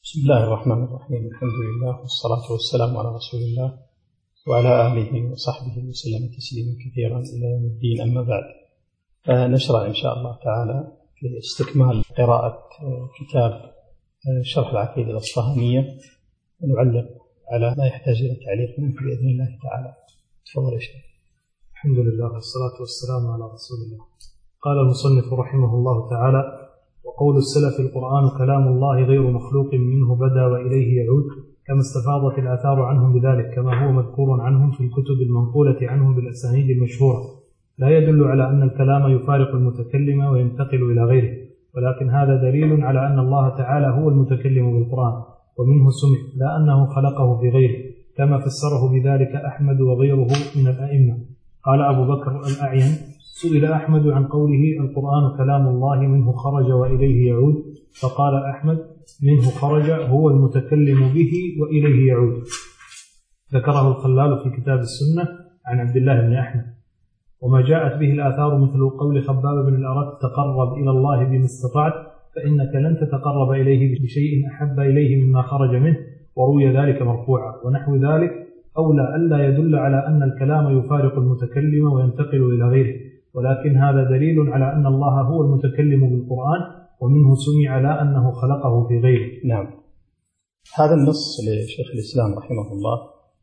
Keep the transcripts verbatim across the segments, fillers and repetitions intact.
بسم الله الرحمن الرحيم. الحمد لله والصلاة والسلام على رسول الله وعلى آله وصحبه وسلم تسليما كثيرا إلى يوم الدين. أما بعد، فنشرع إن شاء الله تعالى في استكمال قراءة كتاب شرح العقيدة الأصفهانية، ونعلق على ما يحتاج إلى تعليق منه بإذن الله تعالى. تفضل يا شيخ. الحمد لله والصلاة والسلام على رسول الله. قال المصنف رحمه الله تعالى: وقول السلف: القرآن كلام الله غير مخلوق منه بدا وإليه يعود، كما استفاضت الآثار عنهم بذلك، كما هو مذكور عنهم في الكتب المنقولة عنهم بالأسانيد المشهورة، لا يدل على أن الكلام يفارق المتكلم وينتقل إلى غيره، ولكن هذا دليل على أن الله تعالى هو المتكلم بالقرآن ومنه سمع، لا أنه خلقه في غيره، كما فسره بذلك أحمد وغيره من الأئمة. قال أبو بكر الأعين: سئل أحمد عن قوله القرآن كلام الله منه خرج وإليه يعود، فقال أحمد: منه خرج هو المتكلم به وإليه يعود. ذكره الخلال في كتاب السنة عن عبد الله بن أحمد. وما جاءت به الآثار مثل قول خباب بن الأرت: تقرب إلى الله بما استطعت فإنك لن تتقرب إليه بشيء أحب إليه مما خرج منه، وروي ذلك مرفوعا، ونحو ذلك أولى ألا يدل على أن الكلام يفارق المتكلم وينتقل إلى غيره، ولكن هذا دليل على أن الله هو المتكلم بالقرآن ومنه سمع، لا أنه خلقه في غيره. نعم، هذا النص لشيخ الإسلام رحمه الله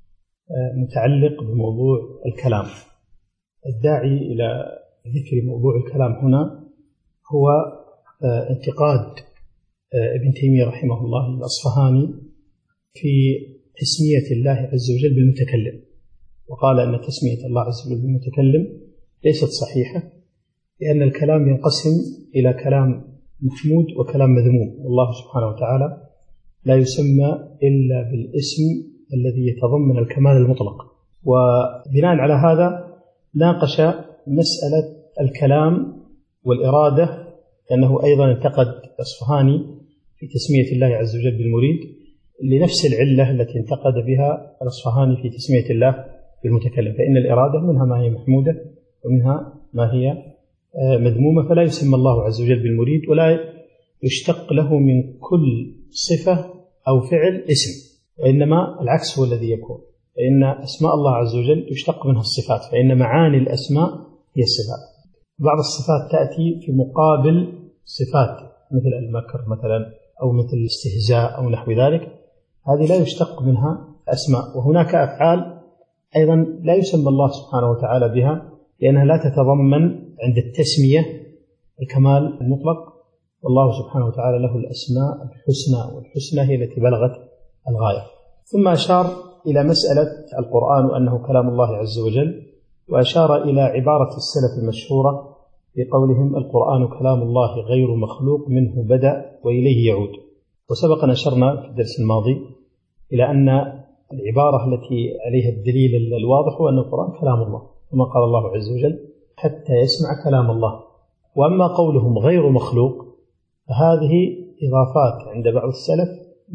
متعلق بموضوع الكلام. الداعي إلى ذكر موضوع الكلام هنا هو انتقاد ابن تيمية رحمه الله الأصفهاني في تسمية الله عز وجل بالمتكلم، وقال أن تسمية الله عز وجل بالمتكلم ليست صحيحة، لأن الكلام ينقسم إلى كلام محمود وكلام مذموم، والله سبحانه وتعالى لا يسمى إلا بالاسم الذي يتضمن الكمال المطلق. وبناء على هذا ناقش مسألة الكلام والإرادة، لأنه أيضا انتقد الأصفهاني في تسمية الله عز وجل بالمريد لنفس العلة التي انتقد بها الأصفهاني في تسمية الله بالمتكلم، فإن الإرادة منها ما هي محمودة ومنها ما هي مذمومة، فلا يسمى الله عز وجل بالمريد، ولا يشتق له من كل صفة أو فعل اسم، وإنما العكس هو الذي يكون، فإن أسماء الله عز وجل يشتق منها الصفات، فإن معاني الأسماء هي الصفات. بعض الصفات تأتي في مقابل صفات مثل المكر مثلا أو مثل الاستهزاء أو نحو ذلك، هذه لا يشتق منها أسماء. وهناك أفعال أيضا لا يسمى الله سبحانه وتعالى بها، لأنها لا تتضمن عند التسمية الكمال المطلق، والله سبحانه وتعالى له الأسماء الحسنى، والحسنى هي التي بلغت الغاية. ثم أشار إلى مسألة القرآن وأنه كلام الله عز وجل، وأشار إلى عبارة السلف المشهورة بقولهم: القرآن كلام الله غير مخلوق منه بدأ وإليه يعود. وسبق أن أشرنا في الدرس الماضي إلى أن العبارة التي عليها الدليل الواضح هو أن القرآن كلام الله، كما قال الله عز وجل: حتى يسمع كلام الله. وأما قولهم غير مخلوق فهذه إضافات عند بعض السلف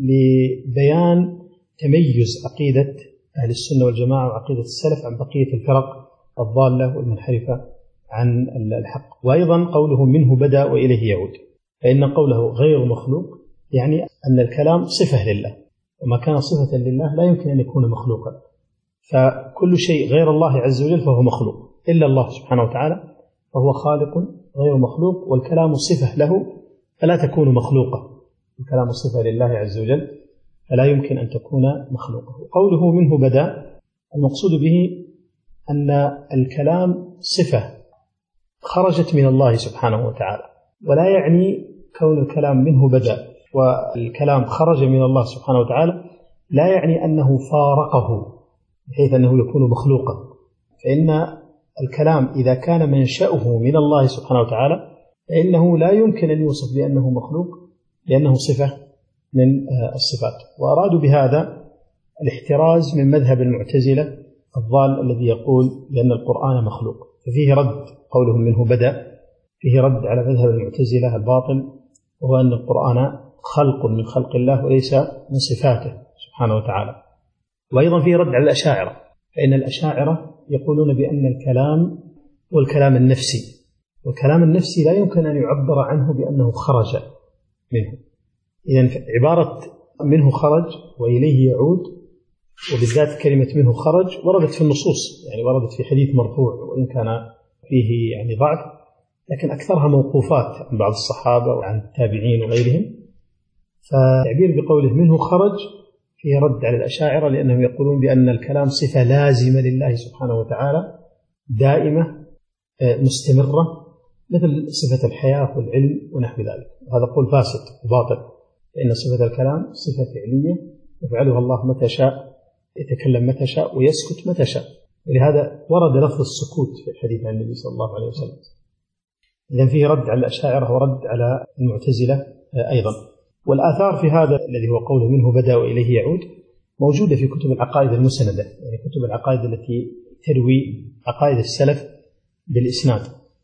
لبيان تميز عقيدة أهل السنة والجماعة وعقيدة السلف عن بقية الفرق الضالة والمنحرفة عن الحق. وأيضا قوله منه بدأ وإليه يعود، فإن قوله غير مخلوق يعني أن الكلام صفة لله، وما كان صفة لله لا يمكن أن يكون مخلوقا، فكل شيء غير الله عز وجل فهو مخلوق، إلا الله سبحانه وتعالى فهو خالق غير مخلوق، والكلام صفة له فلا تكون مخلوقة. الكلام صفة لله عز وجل فلا يمكن أن تكون مخلوقة. وقوله منه بدأ المقصود به أن الكلام صفة خرجت من الله سبحانه وتعالى، ولا يعني كون الكلام منه بدأ والكلام خرج من الله سبحانه وتعالى لا يعني أنه فارقه بحيث أنه يكون مخلوقا، فإن الكلام إذا كان منشأه من الله سبحانه وتعالى فإنه لا يمكن أن يوصف بأنه مخلوق، لأنه صفة من الصفات. وأرادوا بهذا الاحتراز من مذهب المعتزلة الضال الذي يقول بأن القرآن مخلوق، ففيه رد قولهم منه بدأ، فيه رد على مذهب المعتزلة الباطل، وهو أن القرآن خلق من خلق الله وليس من صفاته سبحانه وتعالى. وأيضا فيه رد على الأشاعرة، فإن الأشاعرة يقولون بأن الكلام هو الكلام النفسي، والكلام النفسي لا يمكن أن يعبر عنه بأنه خرج منه. إذن عبارة منه خرج وإليه يعود، وبالذات كلمة منه خرج وردت في النصوص، يعني وردت في حديث مرفوع وإن كان فيه يعني ضعف، لكن أكثرها موقوفات عن بعض الصحابة وعن التابعين وغيرهم. فتعبير بقوله منه خرج فيه رد على الأشاعرة، لأنهم يقولون بأن الكلام صفة لازمة لله سبحانه وتعالى دائمة مستمرة، مثل صفة الحياة والعلم ونحو ذلك. هذا قول فاسد وباطل، لأن صفة الكلام صفة فعلية يفعلها الله متى شاء، يتكلم متى شاء ويسكت متى شاء، ولهذا ورد لفظ السكوت في الحديث عن النبي صلى الله عليه وسلم. إذن فيه رد على الأشاعرة ورد على المعتزلة أيضا. والآثار في هذا الذي هو قوله منه بدأ وإليه يعود موجودة في كتب العقائد المسندة، يعني كتب العقائد التي تروي عقائد السلف بالإسناد،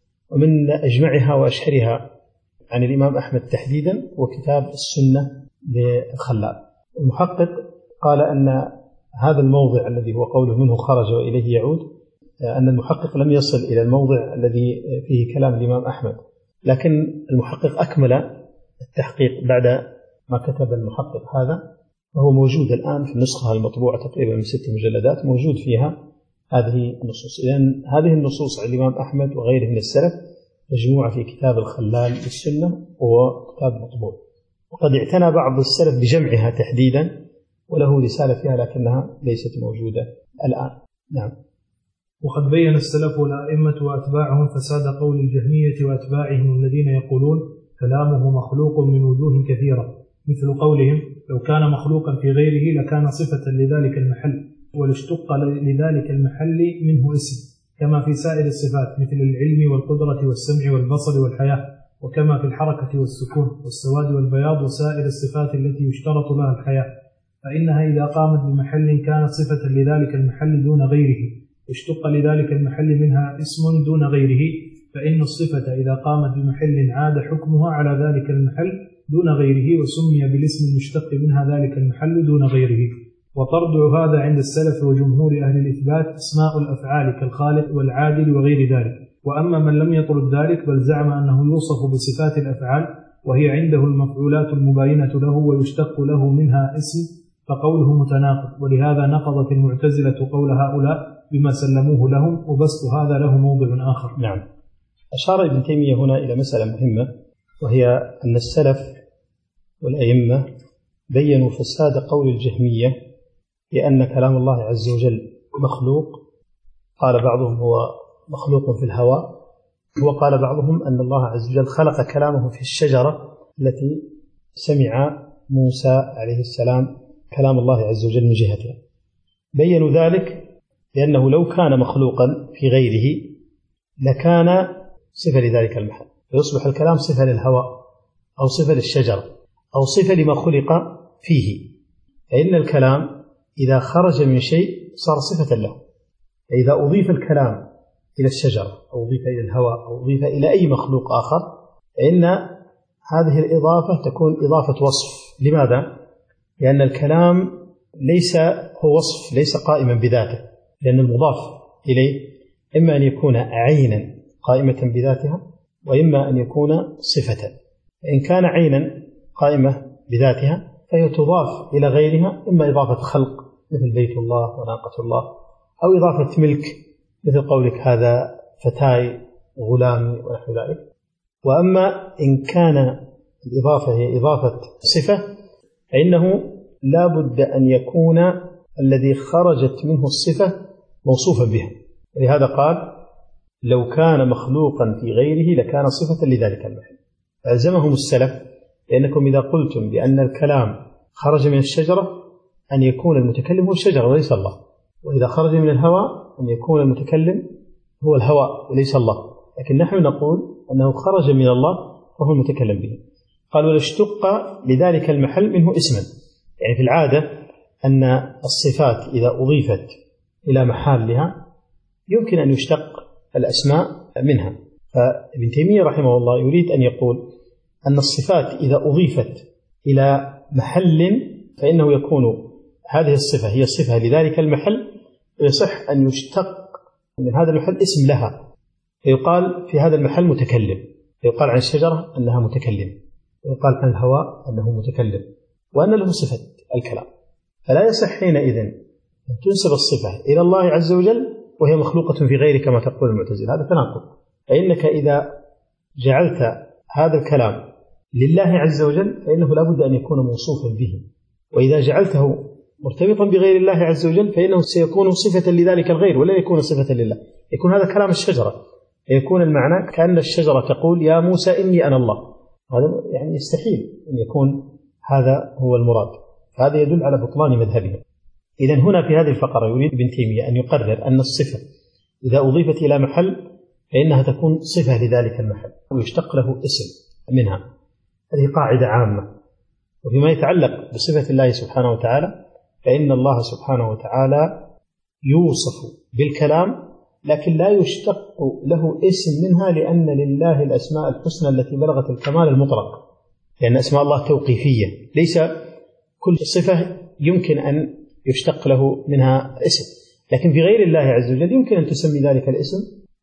ومن أجمعها وأشهرها عن الإمام أحمد تحديدا وكتاب السنة للخلال. المحقق قال أن هذا الموضع الذي هو قوله منه خرج وإليه يعود، أن المحقق لم يصل إلى الموضع الذي فيه كلام الإمام أحمد، لكن المحقق أكمل التحقيق بعد ما كتب المحقق هذا، وهو موجود الآن في النسخة المطبوعة تقريبا من ست مجلدات، موجود فيها هذه النصوص. إذن هذه النصوص عن الإمام أحمد وغيره من السلف مجموعة في كتاب الخلال للسنة، وهو كتاب مطبوع، وقد اعتنى بعض السلف بجمعها تحديدا وله رسالة فيها لكنها ليست موجودة الآن. نعم. وقد بين السلف والأئمة وأتباعهم فساد قول الجهمية وأتباعهم الذين يقولون كلامه مخلوق من وجوه كثيرة، مثل قولهم لو كان مخلوقا في غيره لكان صفة لذلك المحل، ولاشتق لذلك المحل منه اسم، كما في سائر الصفات مثل العلم والقدرة والسمع والبصر والحياة، وكما في الحركة والسكون والسواد والبياض وسائر الصفات التي يشترط لها الحياة، فإنها إذا قامت بمحل كانت صفة لذلك المحل دون غيره، اشتق لذلك المحل منها اسم دون غيره، فإن الصفة إذا قامت بمحل عاد حكمها على ذلك المحل دون غيره، وسمي بالاسم المشتق منها ذلك المحل دون غيره. وترجع هذا عند السلف وجمهور أهل الإثبات أسماء الأفعال كالخالق والعادل وغير ذلك. وأما من لم يطرد ذلك بل زعم أنه يوصف بصفات الأفعال وهي عنده المفعولات المباينة له ويشتق له منها اسم، فقوله متناقض، ولهذا نقضت المعتزلة قول هؤلاء بما سلموه لهم، وبسط هذا له موضع آخر. نعم. أشار ابن تيمية هنا إلى مسألة مهمة، وهي أن السلف والأئمة بيّنوا فساد قول الجهمية بأن كلام الله عز وجل مخلوق. قال بعضهم هو مخلوق في الهواء، وقال بعضهم أن الله عز وجل خلق كلامه في الشجرة التي سمع موسى عليه السلام كلام الله عز وجل من جهتها. بيّنوا ذلك لأنه لو كان مخلوقا في غيره لكان صفة لذلك المحل، فيصبح الكلام صفة للهواء أو صفة للشجرة أو صفة لما خلق فيه. فإن الكلام إذا خرج من شيء صار صفة له، فإذا أضيف الكلام إلى الشجرة أو أضيف إلى الهواء أو أضيف إلى أي مخلوق آخر فإن هذه الإضافة تكون إضافة وصف. لماذا؟ لأن الكلام ليس هو وصف، ليس قائما بذاته، لأن المضاف إليه إما أن يكون عينا قائمة بذاتها وإما أن يكون صفة. فإن كان عينا قائمة بذاتها فهي تضاف إلى غيرها، إما إضافة خلق مثل بيت الله وناقة الله، أو إضافة ملك مثل قولك هذا فتاي غلامي ونحو ذلك. وأما إن كان الإضافة هي إضافة صفة فإنه لا بد أن يكون الذي خرجت منه الصفة موصوفا بها. ولهذا قال لو كان مخلوقا في غيره لكان صفة لذلك المحل. فألزمهم السلف لأنكم إذا قلتم بأن الكلام خرج من الشجرة أن يكون المتكلم هو الشجرة وليس الله، وإذا خرج من الهواء أن يكون المتكلم هو الهواء وليس الله، لكن نحن نقول أنه خرج من الله فهو المتكلم به. قال ولاشتق لذلك المحل منه اسما، يعني في العادة أن الصفات إذا أضيفت إلى محلها يمكن أن يشتق الأسماء منها. فابن تيمية رحمه الله يريد أن يقول أن الصفات إذا أضيفت إلى محل فإنه يكون هذه الصفة هي صفة لذلك المحل، ويصح أن يشتق من هذا المحل اسم لها، فيقال في هذا المحل متكلم، فيقال عن الشجرة أنها متكلم، ويقال عن الهواء أنه متكلم، وأن له صفة. الكلام. فلا يصح حينئذ أن تنسب الصفة إلى الله عز وجل وهي مخلوقة في غيره كما تقول المعتزلة، هذا تناقض. فإنك إذا جعلت هذا الكلام لله عز وجل فإنه لا بد أن يكون موصوفا به، وإذا جعلته مرتبطا بغير الله عز وجل فإنه سيكون صفة لذلك الغير ولا يكون صفة لله. يكون هذا كلام الشجرة، يكون المعنى كأن الشجرة تقول يا موسى إني أنا الله، هذا يعني يستحيل أن يكون هذا هو المراد، هذا يدل على بطلان مذهبهم. إذن هنا في هذه الفقرة يريد ابن تيمية أن يقرر أن الصفة إذا أضيفت إلى محل فإنها تكون صفة لذلك المحل ويشتق له اسم منها. هذه قاعدة عامة. وفيما يتعلق بصفة الله سبحانه وتعالى فإن الله سبحانه وتعالى يوصف بالكلام لكن لا يشتق له اسم منها، لأن لله الأسماء الحسنى التي بلغت الكمال المطلق، لأن أسماء الله توقيفية، ليس كل صفة يمكن أن يشتق له منها اسم، لكن في غير الله عز وجل يمكن أن تسمي ذلك الاسم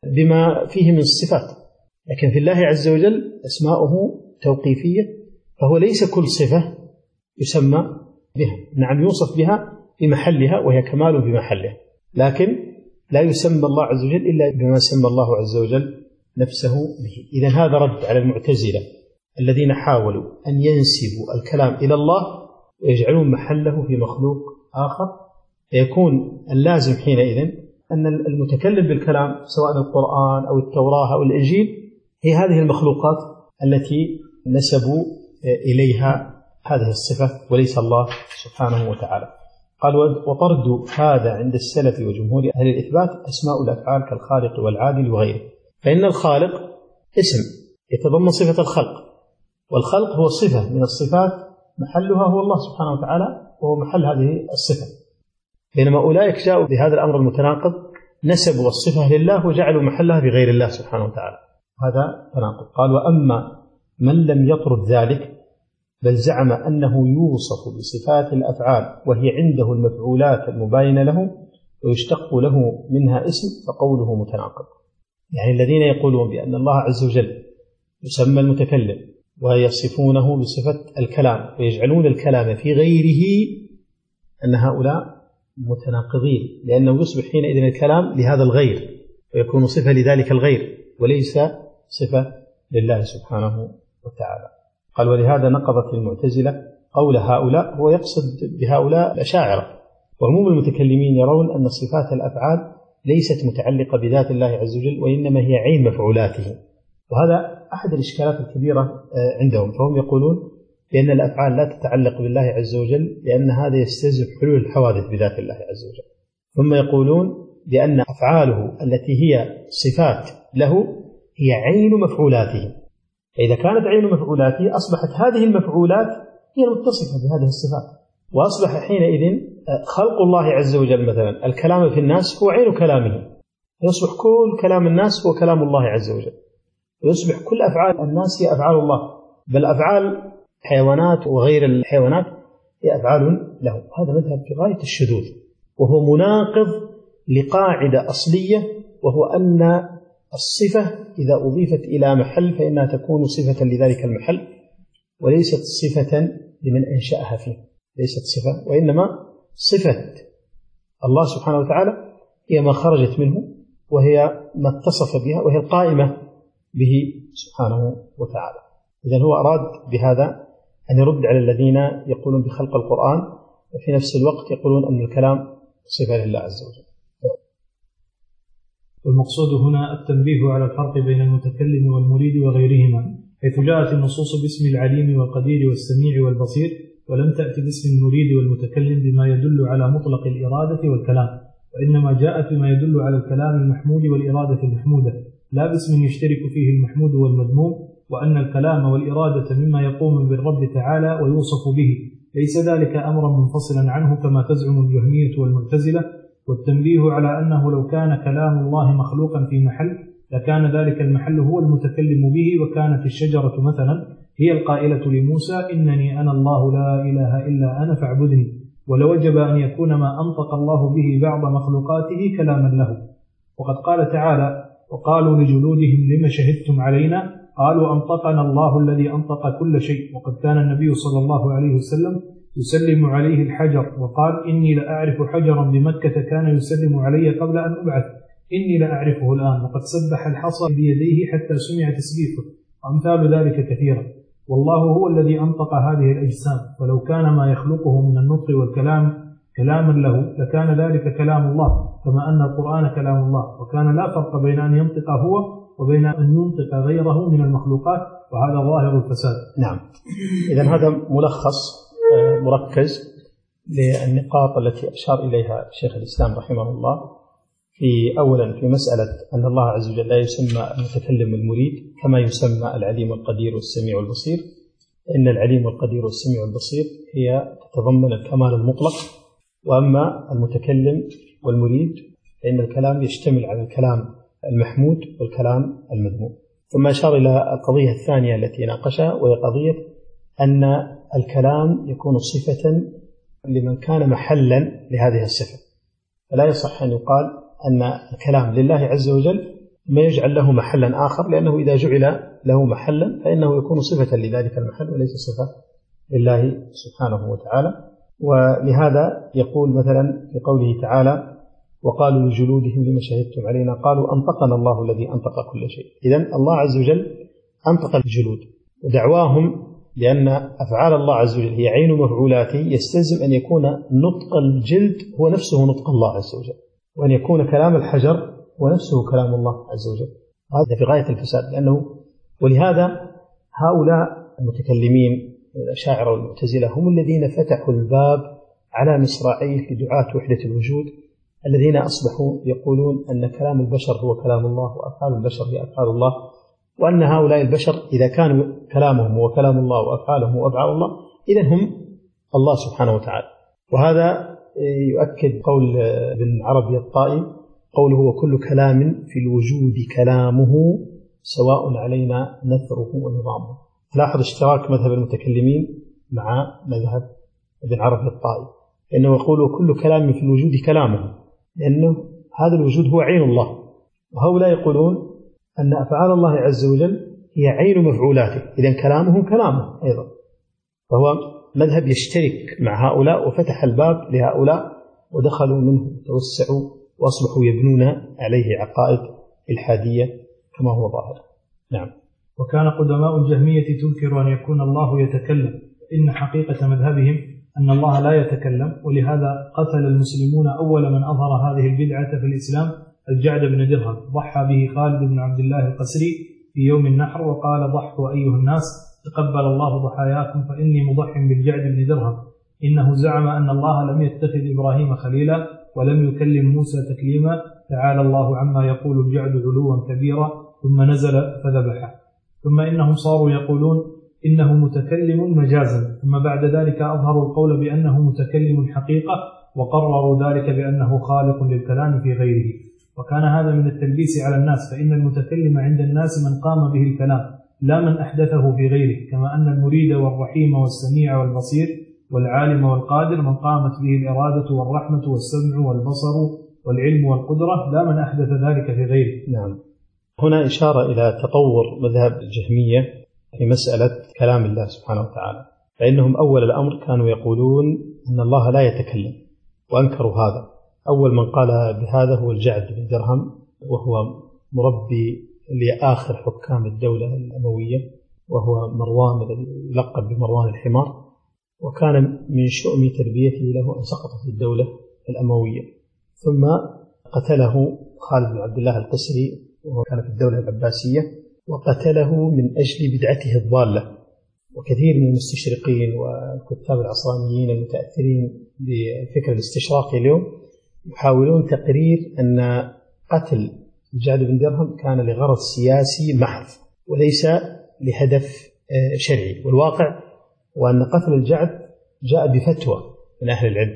بما فيه من الصفات، لكن في الله عز وجل أسماؤه توقيفية، فهو ليس كل صفة يسمى بها، نعم يوصف بها بمحلها وهي كمال بمحلها، لكن لا يسمى الله عز وجل إلا بما سمى الله عز وجل نفسه به. إذن هذا رد على المعتزلة الذين حاولوا أن ينسبوا الكلام إلى الله ويجعلون محله في مخلوق آخر، فيكون اللازم حينئذ أن المتكلم بالكلام سواء القرآن أو التوراة أو الإنجيل هي هذه المخلوقات التي نسبوا إليها هذه الصفة وليس الله سبحانه وتعالى. قال وطرد هذا عند السلف وجمهور أهل الإثبات أسماء الأفعال كالخالق والعادل وغيره، فإن الخالق اسم يتضمن صفة الخلق، والخلق هو صفة من الصفات محلها هو الله سبحانه وتعالى وهو محل هذه الصفة، بينما أولئك جاءوا بهذا الأمر المتناقض نسبوا الصفة لله وجعلوا محلها بغير الله سبحانه وتعالى، هذا تناقض. قال وأما من لم يطرد ذلك بل زعم أنه يوصف بصفات الأفعال وهي عنده المفعولات المباينة له ويشتق له منها اسم فقوله متناقض. يعني الذين يقولون بأن الله عز وجل يسمى المتكلم ويصفونه بصفة الكلام ويجعلون الكلام في غيره أن هؤلاء متناقضين، لأنه يصبح حينئذ الكلام لهذا الغير ويكون صفة لذلك الغير وليس صفة لله سبحانه وتعالى. قال ولهذا نقضت المعتزلة قول هؤلاء، هو يقصد بهؤلاء الأشاعرة، وعموم المتكلمين يرون أن صفات الأفعال ليست متعلقة بذات الله عز وجل وإنما هي عين مفعولاته، وهذا أحد الإشكالات الكبيرة عندهم، فهم يقولون بأن الأفعال لا تتعلق بالله عز وجل لأن هذا يستلزم حلول الحوادث بذات الله عز وجل، ثم يقولون بأن أفعاله التي هي صفات له هي عين مفعولاته، فإذا كانت عين مفعولاته أصبحت هذه المفعولات هي المتصفة بهذه الصفات، وأصبح حينئذ خلق الله عز وجل مثلا الكلام في الناس هو عين كلامه، يصبح كل كلام الناس هو كلام الله عز وجل، ويصبح كل أفعال الناس هي أفعال الله، بل أفعال حيوانات وغير الحيوانات هي أفعال له. هذا مذهب في غاية الشذوذ، وهو مناقض لقاعدة أصلية، وهو أن الصفة إذا أضيفت إلى محل فإنها تكون صفة لذلك المحل وليست صفة لمن أنشأها فيه، ليست صفة، وإنما صفة الله سبحانه وتعالى هي ما خرجت منه وهي ما اتصف بها وهي القائمة به سبحانه وتعالى. إذن هو أراد بهذا أن يرد على الذين يقولون بخلق القرآن وفي نفس الوقت يقولون أن الكلام صفة لله عز وجل. والمقصود هنا التنبيه على الفرق بين المتكلم والمريد وغيرهما، حيث جاءت النصوص باسم العليم والقدير والسميع والبصير، ولم تأتي باسم المريد والمتكلم بما يدل على مطلق الإرادة والكلام، وإنما جاءت بما يدل على الكلام المحمود والإرادة المحمودة، لا باسم يشترك فيه المحمود والمذموم، وأن الكلام والإرادة مما يقوم بالرب تعالى ويوصف به، ليس ذلك أمرا منفصلا عنه كما تزعم الجهمية والمعتزلة. والتنبيه على أنه لو كان كلام الله مخلوقا في محل لكان ذلك المحل هو المتكلم به، وكانت الشجرة مثلا هي القائلة لموسى إنني أنا الله لا إله إلا أنا فاعبدني، ولوجب أن يكون ما أنطق الله به بعض مخلوقاته كلاما له. وقد قال تعالى وقالوا لجلودهم لما شهدتم علينا قالوا أنطقنا الله الذي أنطق كل شيء. وقد كان النبي صلى الله عليه وسلم يسلم عليه الحجر، وقال إني لأعرف حجرا بمكة كان يسلم علي قبل أن أبعث، إني لأعرفه الآن، وقد سبح الحصى بيديه حتى سمع تسبيحه، وأمثال ذلك كثيرا. والله هو الذي أنطق هذه الأجسام، فلو كان ما يخلقه من النطق والكلام كلاما له لكان ذلك كلام الله، كما أن القرآن كلام الله، وكان لا فرق بين أن ينطق هو وبين أن ينطق غيره من المخلوقات، وهذا ظاهر الفساد. نعم. إذن هذا ملخص مركز للنقاط التي أشار إليها شيخ الإسلام رحمه الله، في أولا في مسألة أن الله عز وجل لا يسمى المتكلم المريد كما يسمى العليم القدير والسميع البصير، إن العليم القدير والسميع البصير هي تتضمن الكمال المطلق، وأما المتكلم والمريد فإن الكلام يشتمل على الكلام المحمود والكلام المذموم. ثم أشار إلى القضية الثانية التي ناقشها، وهي قضية أن الكلام يكون صفة لمن كان محلا لهذه الصفة، فلا يصح أن يقال أن الكلام لله عز وجل ما يجعل له محلا آخر، لأنه إذا جعل له محلا فإنه يكون صفة لذلك المحل وليس صفة لله سبحانه وتعالى. ولهذا يقول مثلا في قوله تعالى وقالوا لجلودهم لما شهدتم علينا قالوا أنطقنا الله الذي أنطق كل شيء. إذن الله عز وجل أنطق الجلود، ودعواهم لأن أفعال الله عز وجل هي عين مفعولاته يستلزم أن يكون نطق الجلد هو نفسه نطق الله عز وجل، وأن يكون كلام الحجر هو نفسه كلام الله عز وجل. هذا في غاية الفساد، لأنه ولهذا هؤلاء المتكلمين الأشاعرة والمعتزلة هم الذين فتحوا الباب على مصراعيه لدعاة وحدة الوجود، الذين أصبحوا يقولون أن كلام البشر هو كلام الله وأفعال البشر هي أفعال الله، وأن هؤلاء البشر إذا كانوا كلامهم هو كلام الله وأفعالهم وأفعال الله إذن هم الله سبحانه وتعالى. وهذا يؤكد قول ابن عربي الطائي قوله وكل كلام في الوجود كلامه سواء علينا نثره ونظامه. لاحظ اشتراك مذهب المتكلمين مع مذهب ابن عربي الطائي، إنه يقول وكل كلام في الوجود كلامه، لأنه هذا الوجود هو عين الله، وهؤلاء يقولون أن أفعال الله عز وجل هي عين مفعولاته، إذن كلامه كلامه أيضا. فهو مذهب يشترك مع هؤلاء وفتح الباب لهؤلاء ودخلوا منه توسعوا وأصبحوا يبنون عليه عقائد الحادية كما هو ظاهر. نعم. وكان قدماء الجهمية تنكر أن يكون الله يتكلم، إن حقيقة مذهبهم أن الله لا يتكلم، ولهذا قتل المسلمون أول من أظهر هذه البدعة في الإسلام الجعد بن درهم، ضحى به خالد بن عبد الله القسري في يوم النحر وقال ضحوا أيها الناس تقبل الله ضحاياكم فإني مضح بالجعد بن درهم، إنه زعم أن الله لم يتخذ إبراهيم خليلا ولم يكلم موسى تكليما، تعالى الله عما يقول الجعد علوا كبيرا، ثم نزل فذبحه. ثم إنهم صاروا يقولون إنه متكلم مجازا، ثم بعد ذلك أظهروا القول بأنه متكلم حقيقة، وقرروا ذلك بأنه خالق للكلام في غيره. وكان هذا من التلبيس على الناس، فإن المتكلم عند الناس من قام به الكلام لا من أحدثه في غيره، كما أن المريد والرحيم والسميع والبصير والعالم والقادر من قامت به الإرادة والرحمة والسمع والبصر والعلم والقدرة لا من أحدث ذلك في غيره. نعم. هنا إشارة إلى تطور مذهب الجهمية في مسألة كلام الله سبحانه وتعالى، فإنهم أول الأمر كانوا يقولون أن الله لا يتكلم، وأنكروا هذا. أول من قال بهذا هو الجعد بن درهم، وهو مربي لآخر حكام الدولة الأموية، وهو مروان الذي يلقب بمروان الحمار، وكان من شؤم تربيته له أن سقط في الدولة الأموية، ثم قتله خالد بن عبد الله القسري وهو كان في الدولة العباسية، وقتله من أجل بدعته الضالة. وكثير من المستشرقين والكتاب العصرانيين المتأثرين بالفكر الاستشراقي اليوم يحاولون تقرير أن قتل الجعد بن درهم كان لغرض سياسي محض وليس لهدف شرعي، والواقع وأن قتل الجعد جاء بفتوى من أهل العلم،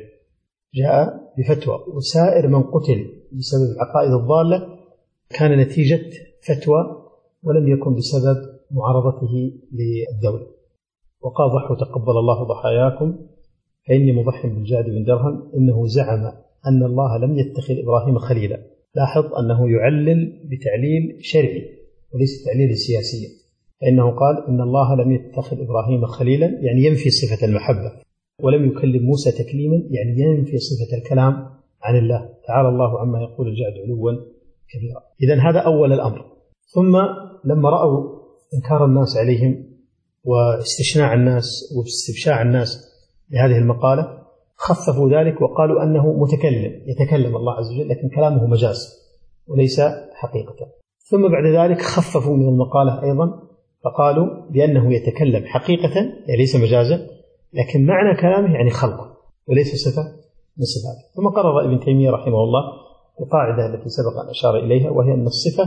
جاء بفتوى، وسائر من قتل بسبب العقائد الضالة كان نتيجة فتوى ولم يكن بسبب معارضته للدولة. وقال ضحوا تقبل الله ضحاياكم فإني مضح بالجعد بن درهم، إنه زعم أن الله لم يتخذ إبراهيم خليلا. لاحظ أنه يعلل بتعليل شرعي وليس تعليل سياسي، فإنه قال إن الله لم يتخذ إبراهيم خليلا، يعني ينفي صفة المحبة، ولم يكلم موسى تكليما، يعني ينفي صفة الكلام عن الله تعالى الله عما يقول الجعد علوا كبيرا. إذن هذا أول الأمر. ثم لما رأوا إنكار الناس عليهم واستشناع الناس واستبشاع الناس بهذه المقالة خففوا ذلك وقالوا أنه متكلم، يتكلم الله عز وجل لكن كلامه مجاز وليس حقيقة. ثم بعد ذلك خففوا من المقالة أيضا فقالوا بأنه يتكلم حقيقة يعني ليس مجازا، لكن معنى كلامه يعني خلق وليس صفة من صفاته. ثم قرر ابن تيمية رحمه الله القاعدة التي سبق أن أشار إليها، وهي أن الصفة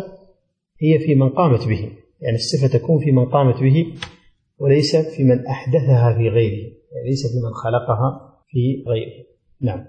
هي في من قامت به، يعني الصفة تكون في من قامت به وليس في من أحدثها في غيره، يعني ليس في من خلقها في غيره. نعم.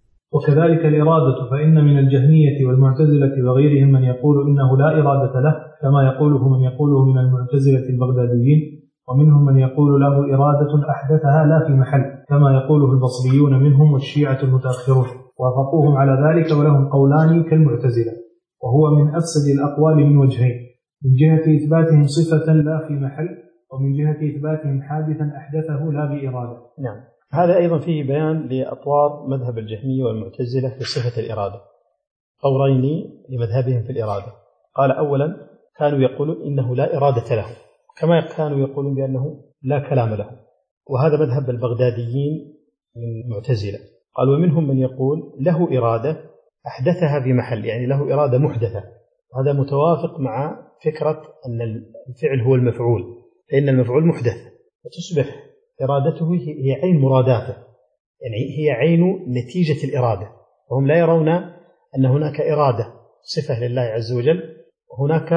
وكذلك الإرادة، فإن من الجهمية والمعتزلة وغيرهم من يقول إنه لا إرادة له، كما يقوله من يقوله من المعتزلة البغداديين، ومنهم من يقول له إرادة أحدثها لا في محل، كما يقوله البصريون منهم والشيعة المتأخرون، وافقوهم على ذلك ولهم قولان كالمعتزلة، وهو من أفسد الأقوال من وجهين: من جهة إثباتهم صفة لا في محل، ومن جهة إثباتهم حادثا أحدثه لا بإرادة. نعم. هذا أيضا فيه بيان لأطوار مذهب الجهمية والمعتزلة في صفة الإرادة، طورين لمذهبهم في الإرادة. قال أولا كانوا يقولون إنه لا إرادة له، كما كانوا يقولون بأنه لا كلام له، وهذا مذهب البغداديين من المعتزلة. قال ومنهم من يقول له إرادة أحدثها في محل، يعني له إرادة محدثة. هذا متوافق مع فكرة أن الفعل هو المفعول، لأن المفعول محدث وتصبح إرادته هي عين مراداته، يعني هي عين نتيجة الإرادة. وهم لا يرون أن هناك إرادة صفة لله عز وجل وهناك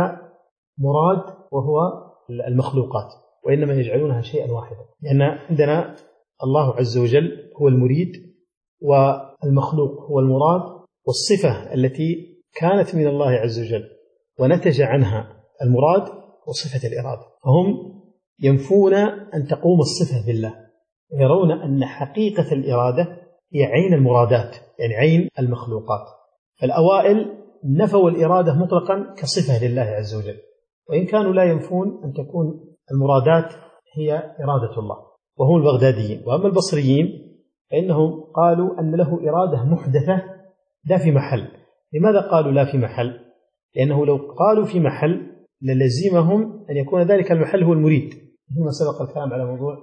مراد وهو المخلوقات، وإنما يجعلونها شيئا واحدا، لأن عندنا الله عز وجل هو المريد والمخلوق هو المراد، والصفة التي كانت من الله عز وجل ونتج عنها المراد وصفة الإرادة. فهم ينفون أن تقوم الصفة بالله، ويرون أن حقيقة الإرادة هي عين المرادات، يعني عين المخلوقات. فالأوائل نفوا الإرادة مطلقا كصفة لله عز وجل، وإن كانوا لا ينفون أن تكون المرادات هي إرادة الله، وهم البغداديين. وأما البصريين فإنهم قالوا أن له إرادة محدثة لا في محل. لماذا قالوا لا في محل؟ لأنه لو قالوا في محل للزمهم أن يكون ذلك المحل هو المريد، هنا سبق الكلام على موضوع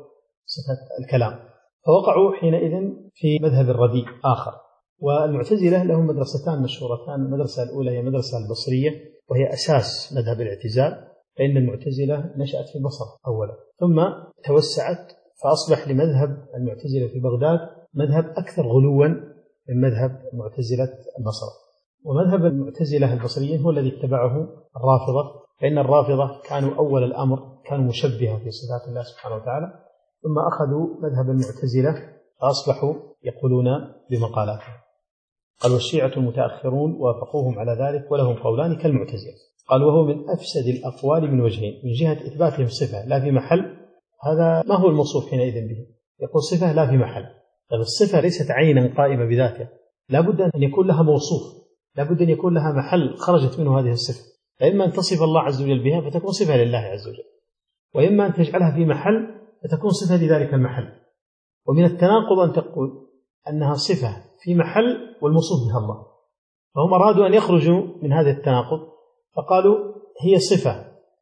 صفة الكلام، فوقعوا حينئذ في مذهب الرديء آخر. والمعتزلة لهم مدرستان مشهورتان، المدرسة الأولى هي مدرسة البصرية وهي أساس مذهب الاعتزال، فإن المعتزلة نشأت في البصرة أولا ثم توسعت فأصبح لمذهب المعتزلة في بغداد مذهب أكثر غلوا من مذهب معتزلة البصرة. ومذهب المعتزلة البصريين هو الذي اتبعه الرافضة، فإن الرافضة كانوا أول الأمر كانوا مشبهة في صفات الله سبحانه وتعالى، ثم أخذوا مذهب المعتزلة فأصبحوا يقولون بمقالاتهم. قال والشيعة المتأخرون وافقوهم على ذلك ولهم قولان كالمعتزلة. قال وهو من أفسد الأقوال من وجهين: من جهة إثباتهم صفة لا في محل، هذا ما هو الموصوف حينئذ به؟ يقول صفة لا في محل. طيب الصفة ليست عينا قائمة بذاتها، لابد أن يكون لها موصوف، لابد أن يكون لها محل خرجت منه هذه الصفة. فإما أن تصف الله عز وجل بها فتكون صفة لله عز وجل، وإما أن تجعلها في محل فتكون صفة لذلك المحل. ومن التناقض أن تقول أنها صفة في محل والموصوف بها الله، فهم أرادوا أن يخرجوا من هذا التناقض فقالوا هي صفة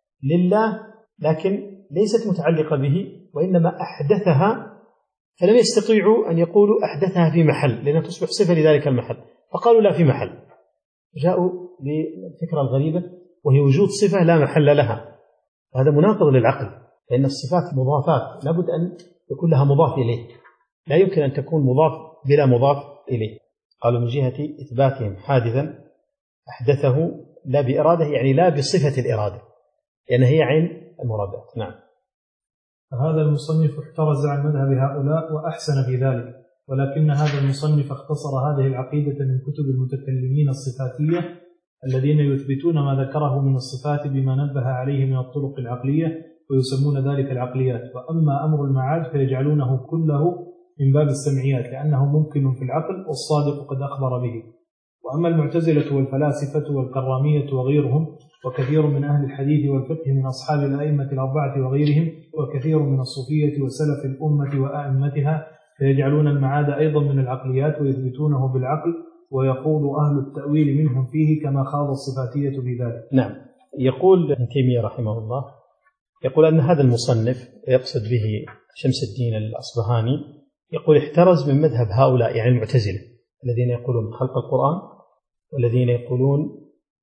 لله لكن ليست متعلقة به، وإنما أحدثها، فلم يستطيعوا أن يقولوا أحدثها في محل لأنها تصبح صفة لذلك المحل، فقالوا لا في محل. جاءوا بالفكرة الغريبة وهي وجود صفة لا محل لها. هذا مناقض للعقل، لأن الصفات مضافات لابد أن يكون لها مضاف إليه، لا يمكن أن تكون مضاف بلا مضاف إليه. قالوا من جهة إثباتهم حادثا أحدثه لا بإرادة، يعني لا بصفة الإرادة، لأن هي عين المرادات. نعم. فهذا المصنف احترز عن مذهب هؤلاء وأحسن في ذلك، ولكن هذا المصنف اختصر هذه العقيدة من كتب المتكلمين الصفاتية الذين يثبتون ما ذكره من الصفات بما نبه عليه من الطرق العقلية ويسمون ذلك العقليات. وأما أمر المعاد فيجعلونه كله من باب السمعيات لأنه ممكن في العقل والصادق قد أخبر به. وأما المعتزلة والفلاسفة والكرامية وغيرهم وكثير من أهل الحديث والفقه من أصحاب الأئمة الأربعة وغيرهم وكثير من الصوفية وسلف الأمة وأئمتها فيجعلون المعاد أيضا من العقليات ويثبتونه بالعقل، ويخوض أهل التأويل منهم فيه كما خاض الصفاتية بذلك. نعم. يقول ابن تيمية رحمه الله، يقول أن هذا المصنف يقصد به شمس الدين الأصبهاني، يقول احترز من مذهب هؤلاء يعني المعتزلة الذين يقولون بخلق القرآن، والذين يقولون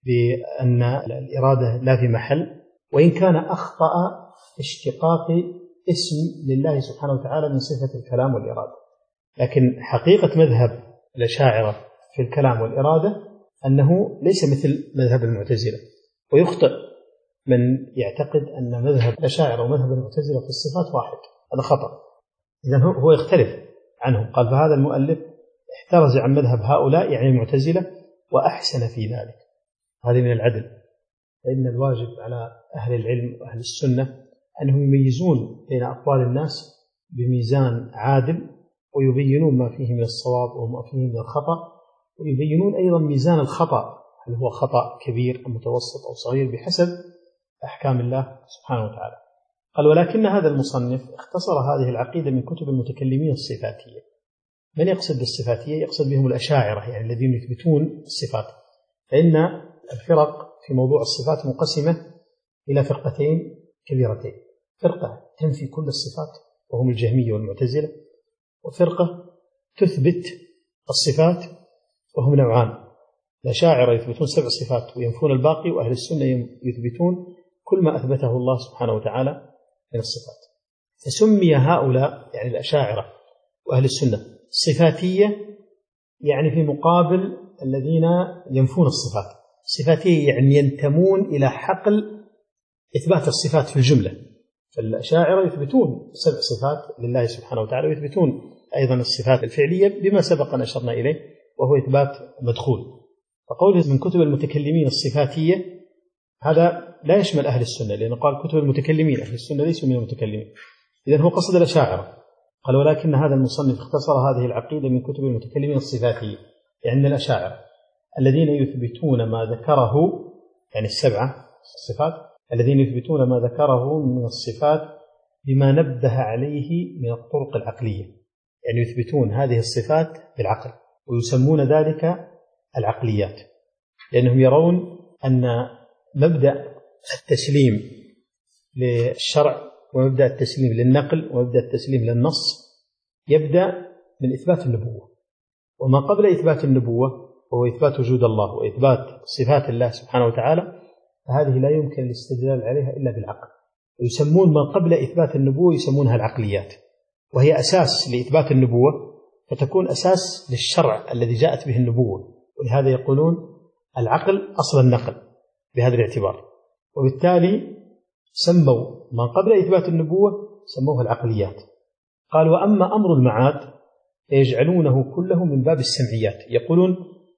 بأن الإرادة لا في محل، وإن كان أخطأ اشتقاق اسم لله سبحانه وتعالى من صفة الكلام والإرادة، لكن حقيقة مذهب الأشاعرة في الكلام والإرادة أنه ليس مثل مذهب المعتزلة. ويخطئ من يعتقد أن مذهب الأشاعرة ومذهب المعتزلة في الصفات واحد، هذا خطأ. إذن هو يختلف عنهم. قال فهذا المؤلف احترز عن مذهب هؤلاء يعني المعتزلة وأحسن في ذلك. هذه من العدل، فإن الواجب على أهل العلم وأهل السنة أنهم يميزون بين أقوال الناس بميزان عادل، ويبينون ما فيه من الصواب وما فيه من الخطأ، ويبينون أيضا ميزان الخطأ، هل هو خطأ كبير أو متوسط أو صغير بحسب أحكام الله سبحانه وتعالى. قال ولكن هذا المصنف اختصر هذه العقيدة من كتب المتكلمين الصفاتية. من يقصد بالصفاتية؟ يقصد بهم الأشاعرة، يعني الذين يثبتون الصفات. فإن الفرق في موضوع الصفات منقسمة إلى فرقتين كبيرتين: فرقة تنفي كل الصفات وهم الجهمية والمعتزلة، وفرقة تثبت الصفات وهم نوعان: الأشاعرة يثبتون سبع صفات وينفون الباقي، وأهل السنة يثبتون كل ما أثبته الله سبحانه وتعالى من الصفات. فسمي هؤلاء يعني الأشاعرة وأهل السنة صفاتية، يعني في مقابل الذين ينفون الصفات. صفاتية يعني ينتمون إلى حقل إثبات الصفات في الجملة. فالأشاعرة يثبتون سبع صفات لله سبحانه وتعالى، ويثبتون أيضا الصفات الفعلية بما سبق أن أشرنا إليه وهو إثبات مدخول. فقوله من كتب المتكلمين الصفاتية هذا لا يشمل أهل السنة، لأنه قال كتب المتكلمين، أهل السنة ليسوا من المتكلمين. إذن هو قصد الأشاعرة. قال ولكن هذا المصنف اختصر هذه العقيدة من كتب المتكلمين الصفاتية، يعني من الأشاعرة الذين يثبتون ما ذكره، يعني السبعة الصفات، الذين يثبتون ما ذكره من الصفات بما نبه عليه من الطرق العقلية، يعني يثبتون هذه الصفات بالعقل، ويسمون ذلك العقليات، لأنهم يرون أن مبدأ التسليم للشرع ومبدأ التسليم للنقل ومبدأ التسليم للنص يبدأ من إثبات النبوة، وما قبل إثبات النبوة وهو إثبات وجود الله وإثبات صفات الله سبحانه وتعالى، فهذه لا يمكن الاستدلال عليها إلا بالعقل. ويسمون ما قبل إثبات النبوة يسمونها العقليات، وهي أساس لإثبات النبوة، فتكون أساس للشرع الذي جاءت به النبوة، ولهذا يقولون العقل أصل النقل بهذا الاعتبار. وبالتالي سموا ما قبل إثبات النبوة سموها العقليات. قال وأما أمر المعاد فيجعلونه كله من باب السمعيات، يقولون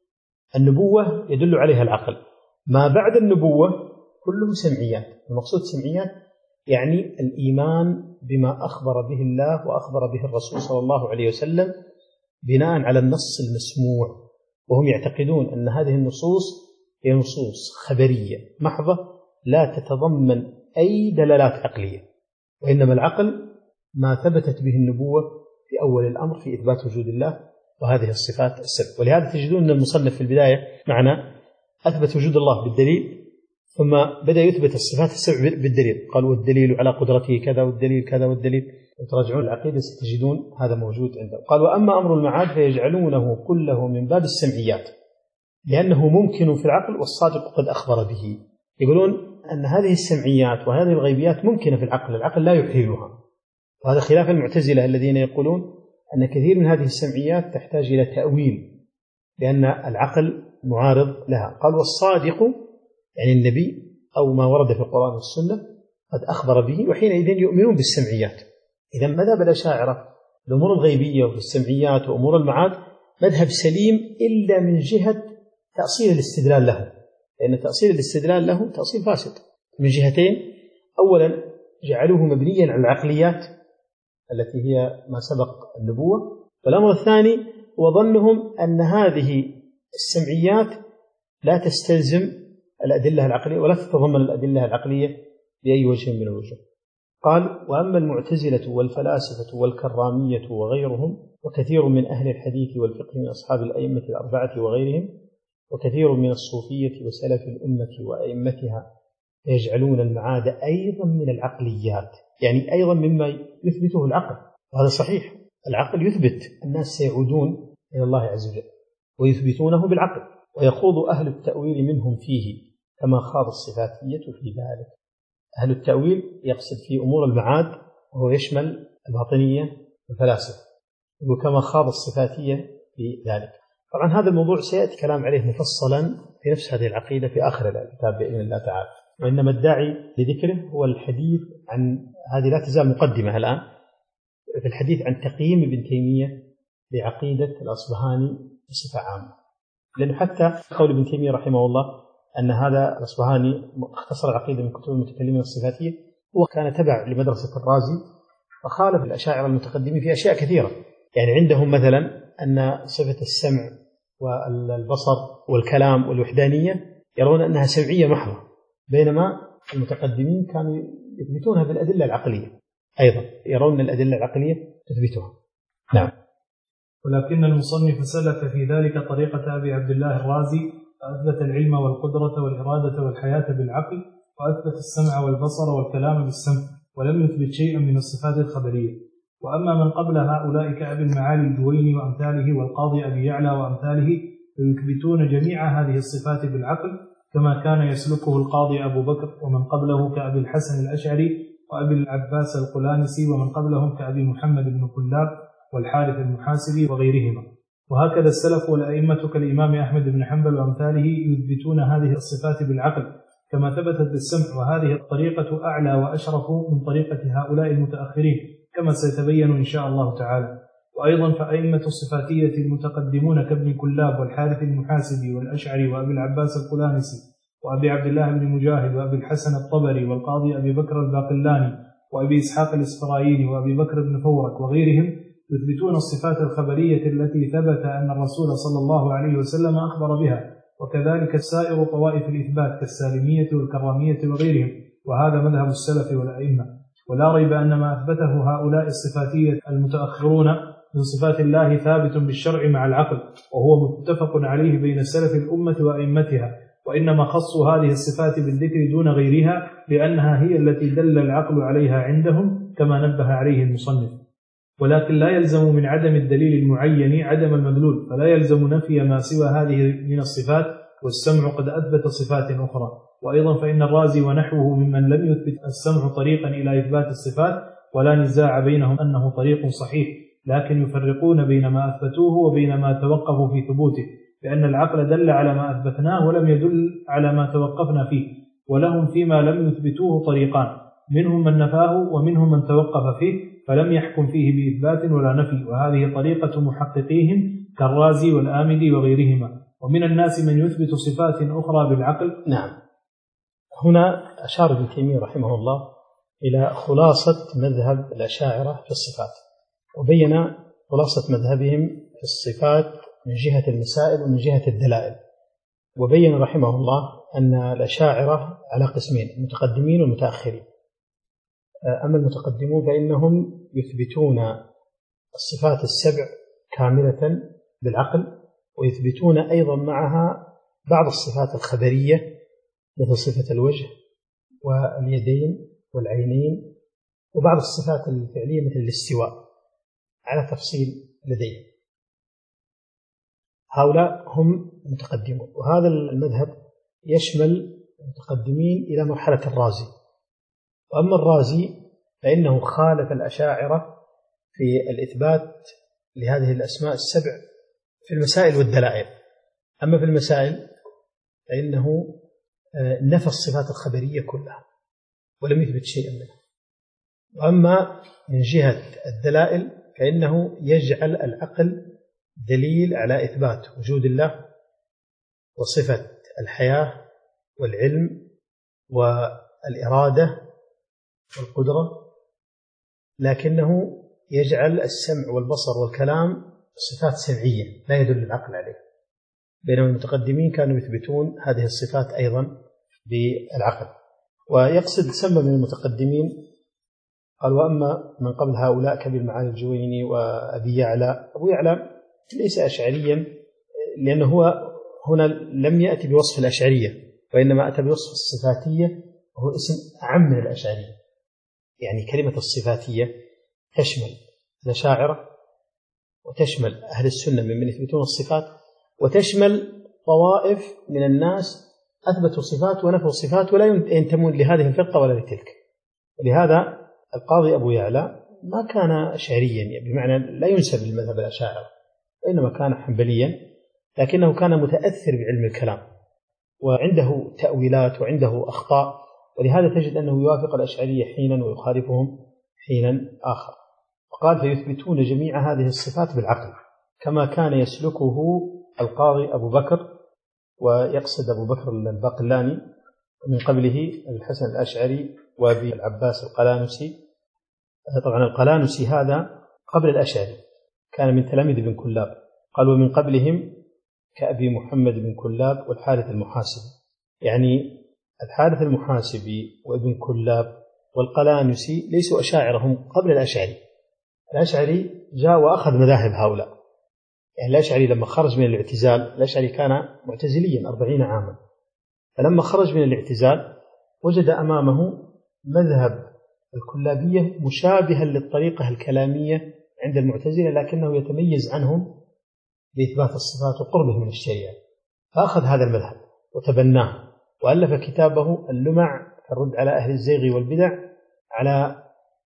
النبوة يدل عليها العقل، ما بعد النبوة كله سمعيات. المقصود سمعيات يعني الإيمان بما أخبر به الله وأخبر به الرسول صلى الله عليه وسلم بناء على النص المسموع، وهم يعتقدون أن هذه النصوص هي نصوص خبرية محضة لا تتضمن أي دلالات عقلية، وإنما العقل ما ثبتت به النبوة في أول الأمر في إثبات وجود الله وهذه الصفات السبع. ولهذا تجدون أن المصنف في البداية معنا أثبت وجود الله بالدليل، ثم بدأ يثبت الصفات السبع بالدليل، قال والدليل على قدرته كذا والدليل كذا والدليل. وتراجعون العقيدة ستجدون هذا موجود عنده. قال وأما أمر المعاد فيجعلونه كله من باب السمعيات، لأنه ممكن في العقل والصادق قد أخبر به. يقولون أن هذه السمعيات وهذه الغيبيات ممكنة في العقل، العقل لا يحيلها، وهذا خلاف المعتزلة الذين يقولون أن كثير من هذه السمعيات تحتاج إلى تأويل لأن العقل معارض لها. قال والصادق يعني النبي أو ما ورد في القرآن والسنة قد أخبر به، وحينئذ يؤمنون بالسمعيات. إذا مذهب الأشاعرة الأمور الغيبية والسمعيات وأمور المعاد مذهب سليم إلا من جهة تأصيل الاستدلال له، لأن تأصيل الاستدلال له تأصيل فاسد من جهتين: أولا جعلوه مبنيا على العقليات التي هي ما سبق النبوة، والأمر الثاني وظنهم أن هذه السمعيات لا تستلزم الأدلة العقلية ولا تتضمن الأدلة العقلية بأي وجه من الوجوه. قال: وأما المعتزلة والفلاسفة والكرامية وغيرهم وكثير من أهل الحديث والفقه من أصحاب الأئمة الأربعة وغيرهم وكثير من الصوفية وسلف الأمة وأئمتها يجعلون المعاد أيضا من العقليات، يعني أيضا مما يثبته العقل، وهذا صحيح. العقل يثبت الناس سيعودون إلى الله عز وجل ويثبتونه بالعقل، ويخوض أهل التأويل منهم فيه كما خاض الصفاتية في ذلك. أهل التأويل يقصد في أمور المعاد وهو يشمل الباطنية والفلاسفة، وكما خاض الصفاتية في ذلك. طبعا هذا الموضوع سيأتي كلام عليه مفصلا في نفس هذه العقيدة في آخر الكتاب بإذن الله تعالى، وإنما الداعي لذكره هو الحديث عن هذه لا تزال مقدمة الآن في الحديث عن تقييم ابن تيمية لعقيدة الأصبهاني بصفة عامة، لأنه حتى قول ابن تيمية رحمه الله أن هذا الأصبهاني اختصر العقيدة من كتب المتكلمين الصفاتية، هو كان تبع لمدرسة الرازي وخالف الأشاعرة المتقدمين في أشياء كثيرة. يعني عندهم مثلا أن صفة السمع والبصر والكلام والوحدانية يرون أنها سمعية محضة، بينما المتقدمين كانوا يثبتونها بالأدلة العقلية، أيضا يرون الأدلة العقلية تثبتها. نعم. ولكن المصنف سلك في ذلك طريقة أبي عبد الله الرازي، فأثبت العلم والقدرة والإرادة والحياة بالعقل، وأثبت السمع والبصر والكلام بالسمع، ولم يثبت شيئا من الصفات الخبرية. وأما من قبل هؤلاء كأبي المعالي الجويني وأمثاله والقاضي أبي يعلى وأمثاله فيثبتون جميع هذه الصفات بالعقل كما كان يسلكه القاضي أبو بكر، ومن قبله كأبي الحسن الأشعري وأبي العباس القلانسي، ومن قبلهم كأبي محمد بن كلاب والحارث المحاسبي وغيرهما. وهكذا السلف والأئمة كالإمام أحمد بن حنبل وأمثاله يثبتون هذه الصفات بالعقل كما ثبتت بالسمع، وهذه الطريقة أعلى وأشرف من طريقة هؤلاء المتأخرين كما سيتبين إن شاء الله تعالى. وأيضا فأئمة الصفاتية المتقدمون كابن كلاب والحارث المحاسبي والأشعري وأبي العباس القلانسي وأبي عبد الله بن مجاهد وأبي الحسن الطبري والقاضي أبي بكر الباقلاني وأبي إسحاق الإسفرايني وأبي بكر بن فورك وغيرهم يثبتون الصفات الخبرية التي ثبت أن الرسول صلى الله عليه وسلم أخبر بها، وكذلك سائر طوائف الإثبات كالسالمية والكرامية وغيرهم، وهذا مذهب السلف والأئمة. ولا ريب أن ما أثبته هؤلاء الصفاتية المتأخرون من صفات الله ثابت بالشرع مع العقل، وهو متفق عليه بين سلف الأمة وأئمتها، وإنما خصوا هذه الصفات بالذكر دون غيرها لأنها هي التي دل العقل عليها عندهم كما نبه عليه المصنف. ولكن لا يلزم من عدم الدليل المعين عدم المدلول، فلا يلزم نفي ما سوى هذه من الصفات، والسمع قد أثبت صفات أخرى. وأيضا فإن الرازي ونحوه ممن لم يثبت السمع طريقا إلى إثبات الصفات، ولا نزاع بينهم أنه طريق صحيح، لكن يفرقون بين ما أثبتوه وبين ما توقفوا في ثبوته، لأن العقل دل على ما أثبتناه ولم يدل على ما توقفنا فيه، ولهم فيما لم يثبتوه طريقان، منهم من نفاه ومنهم من توقف فيه فلم يحكم فيه بإثبات ولا نفي، وهذه طريقة محققيهم كالرازي والآمدي وغيرهما. ومن الناس من يثبت صفات أخرى بالعقل. نعم. هنا أشار ابن تيمية رحمه الله إلى خلاصة مذهب الأشاعرة في الصفات، وبين خلاصة مذهبهم في الصفات من جهة المسائل ومن جهة الدلائل. وبين رحمه الله أن الأشاعرة على قسمين: المتقدمين والمتأخرين. أما المتقدمون فإنهم يثبتون الصفات السبع كاملة بالعقل، ويثبتون أيضا معها بعض الصفات الخبرية مثل صفة الوجه واليدين والعينين، وبعض الصفات الفعلية مثل الاستواء على تفصيل لديهم. هؤلاء هم المتقدمون، وهذا المذهب يشمل المتقدمين إلى مرحلة الرازي. وأما الرازي فإنه خالف الأشاعرة في الإثبات لهذه الأسماء السبع في المسائل والدلائل. أما في المسائل فإنه نفى الصفات الخبرية كلها ولم يثبت شيئا منها. وأما من جهة الدلائل فإنه يجعل العقل دليل على إثبات وجود الله وصفة الحياة والعلم والإرادة والقدرة، لكنه يجعل السمع والبصر والكلام صفات سمعية لا يدل العقل عليه، بينما المتقدمين كانوا يثبتون هذه الصفات أيضا بالعقل. ويقصد سمى من المتقدمين قال وأما من قبل هؤلاء كأبي المعالي الجويني وأبي يعلى. أبو يعلى ليس أشعريا، لأنه هو هنا لم يأتي بوصف الأشعرية، وإنما أتى بوصف الصفاتية، وهو اسم أعم من الأشعرية. يعني كلمة الصفاتية تشمل الأشاعرة، وتشمل أهل السنة ممن يثبتون الصفات، وتشمل طوائف من الناس أثبتوا الصفات ونفوا الصفات ولا ينتمون لهذه الفرقة ولا لتلك. ولهذا القاضي أبو يعلى ما كان أشعريا، يعني بمعنى لا ينسب للمذهب الأشاعرة، وإنما كان حنبليا، لكنه كان متأثر بعلم الكلام وعنده تأويلات وعنده أخطاء، ولهذا تجد أنه يوافق الأشعرية حينا ويخالفهم حينا آخر. وقال فيثبتون جميع هذه الصفات بالعقل كما كان يسلكه القاضي أبو بكر، ويقصد أبو بكر الباقلاني، من قبله الحسن الأشعري وأبي العباس القلانسي. طبعا القلانسي هذا قبل الأشعري، كان من تلاميذ ابن كلاب. قال ومن قبلهم كأبي محمد بن كلاب والحارث المحاسبي. يعني الحارث المحاسبي وابن كلاب والقلانسي ليسوا أشاعرة، هم قبل الأشعري. الأشعري جاء وأخذ مذاهب هؤلاء. يعني الأشعري لما خرج من الاعتزال، الأشعري كان معتزليا أربعين عاما، فلما خرج من الاعتزال وجد أمامه مذهب الكلابية مشابها للطريقة الكلامية عند المعتزلة، لكنه يتميز عنهم بإثبات الصفات وقربه من الشريعة، فأخذ هذا المذهب وتبناه، وألف كتابه اللمع في الرد على أهل الزيغ والبدع على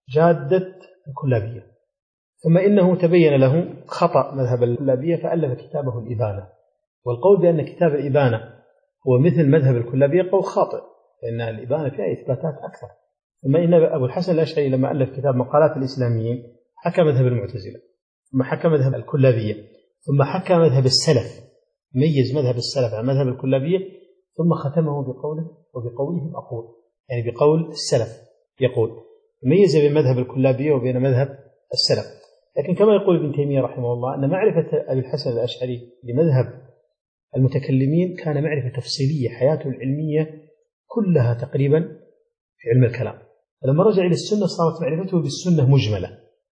جادة الكلابية. ثم إنه تبين له خطأ مذهب الكلابية فألف كتابه الإبانة. والقول بأن كتاب الإبانة هو مثل مذهب الكلابية قول خاطئ، لأن الإبانة فيها إثباتات أكثر. ثم إن أبو الحسن الأشعري لما ألف كتاب مقالات الإسلاميين حكى مذهب المعتزلة، ثم حكى مذهب الكلابية، ثم حكى مذهب السلف، ميز مذهب السلف عن مذهب الكلابية، ثم ختمه بقوله وبقولهم أقول، يعني بقول السلف يقول، ميز بين مذهب الكلابية وبين مذهب السلف. لكن كما يقول ابن تيمية رحمه الله أن معرفة أبي الحسن الأشعري لمذهب المتكلمين كان معرفة تفصيلية، حياته العلمية كلها تقريبا في علم الكلام. فلما رجع إلى السنة صارت معرفته بالسنة مجملة،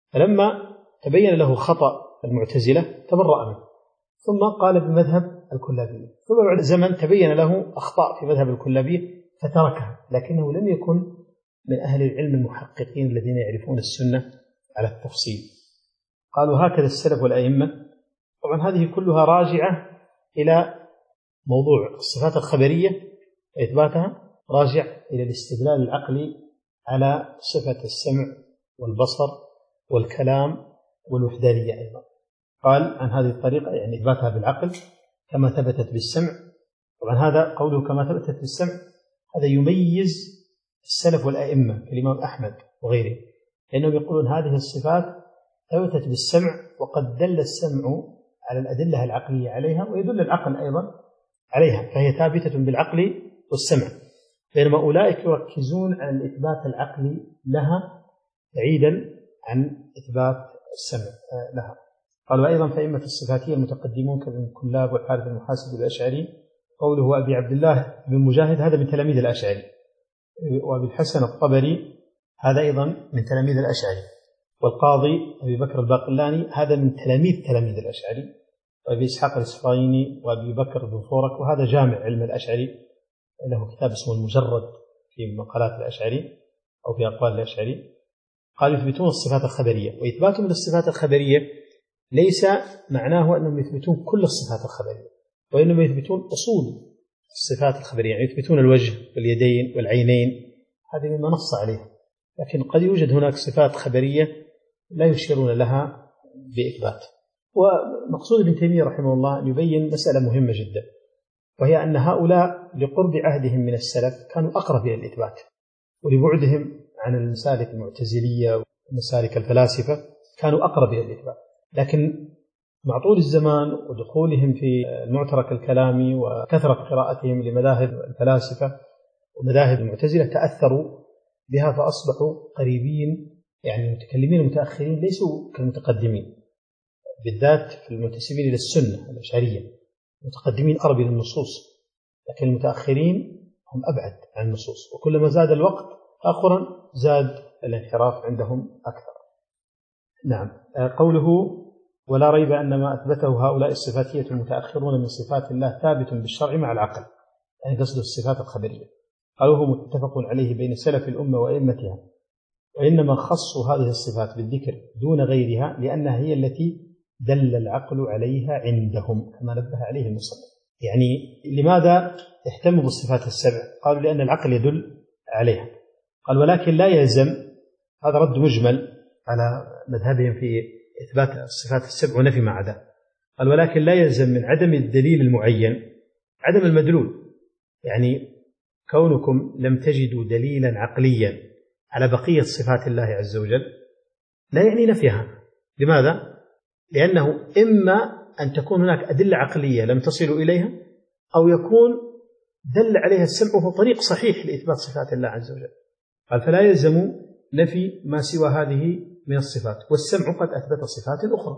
فلما تبين له خطأ المعتزلة تبرأ منه، ثم قال بمذهب الكلابية، ثم بعد زمن تبين له أخطاء في مذهب الكلابية فتركها، لكنه لم يكن من أهل العلم المحققين الذين يعرفون السنة على التفصيل. قالوا هكذا السلف والأئمة. طبعا هذه كلها راجعة إلى موضوع الصفات الخبرية وإثباتها، راجع إلى الاستدلال العقلي على صفة السمع والبصر والكلام والوحدانية أيضا. قال عن هذه الطريقة يعني إثباتها بالعقل كما ثبتت بالسمع. طبعا هذا قوله كما ثبتت بالسمع هذا يميز السلف والأئمة كالإمام أحمد وغيره، لأنهم يقولون هذه الصفات ثبتت بالسمع، وقد دل السمع على الأدلة العقلية عليها، ويدل العقل أيضا عليها، فهي ثابتة بالعقل والسمع، بينما أولئك يركزون على الإثبات العقلي لها بعيدا عن إثبات السمع لها. قالوا أيضا فإمة الصفاتية المتقدمون كابن كلاب والحارث المحاسب الأشعري. قوله أبي عبد الله بن مجاهد هذا من تلاميذ الأشعري، وأبي الحسن الطبري هذا أيضا من تلاميذ الأشعري، والقاضي أبي بكر الباقلاني هذا من تلاميذ تلاميذ الأشعري، وأبي إسحاق الإسفرايني وأبي بكر بن فورك، وهذا جامع علم الأشعري له كتاب اسمه المجرد في مقالات الأشعري أو في أقوال الأشعري. قالوا يثبتون الصفات الخبرية، وإثباتهم للصفات الخبرية ليس معناه أنهم يثبتون كل الصفات الخبرية، وإنما يثبتون أصول الصفات الخبرية، يعني يثبتون الوجه واليدين والعينين، هذه مما نص عليها، لكن قد يوجد هناك صفات خبرية لا يشيرون لها بإثبات. ومقصود ابن تيمية رحمه الله أن يبين مسألة مهمة جدا، وهي أن هؤلاء لقرب عهدهم من السلف كانوا أقرب إلى الإثبات، ولبعدهم عن المسالك المعتزلية ومسالك الفلاسفة كانوا أقرب إلى الإثبات. لكن مع طول الزمان ودخولهم في المعترك الكلامي وكثرة قراءتهم لمذاهب الفلاسفة ومذاهب المعتزلة تأثروا بها، فأصبحوا قريبين، يعني المتكلمين المتأخرين ليسوا كالمتقدمين، بالذات في المنتسبين إلى السنة الأشعرية. المتقدمين أقرب إلى النصوص، لكن المتأخرين هم أبعد عن النصوص، وكلما زاد الوقت آخرا زاد الانحراف عندهم أكثر. نعم. قوله ولا ريب أن ما أثبته هؤلاء الصفاتية المتأخرون من صفات الله ثابت بالشرع مع العقل، يعني قصد الصفات الخبرية. قالوا هو متفق عليه بين سلف الأمة وأئمتها، وإنما خصوا هذه الصفات بالذكر دون غيرها لأنها هي التي دل العقل عليها عندهم كما نبه عليه المصنف. يعني لماذا اهتموا بالصفات السبع؟ قالوا لأن العقل يدل عليها. قال ولكن لا يلزم، هذا رد مجمل على مذهبهم في إثبات الصفات السبع ونفي ما عدا. قال ولكن لا يلزم من عدم الدليل المعين عدم المدلول، يعني كونكم لم تجدوا دليلا عقليا على بقية صفات الله عز وجل لا يعني نفيها. لماذا؟ لأنه إما أن تكون هناك أدلة عقلية لم تصلوا إليها، أو يكون دل عليها السمع وهو طريق صحيح لإثبات صفات الله عز وجل. قال فلا يلزم نفي ما سوى هذه من الصفات، والسمع قد أثبت صفات أخرى.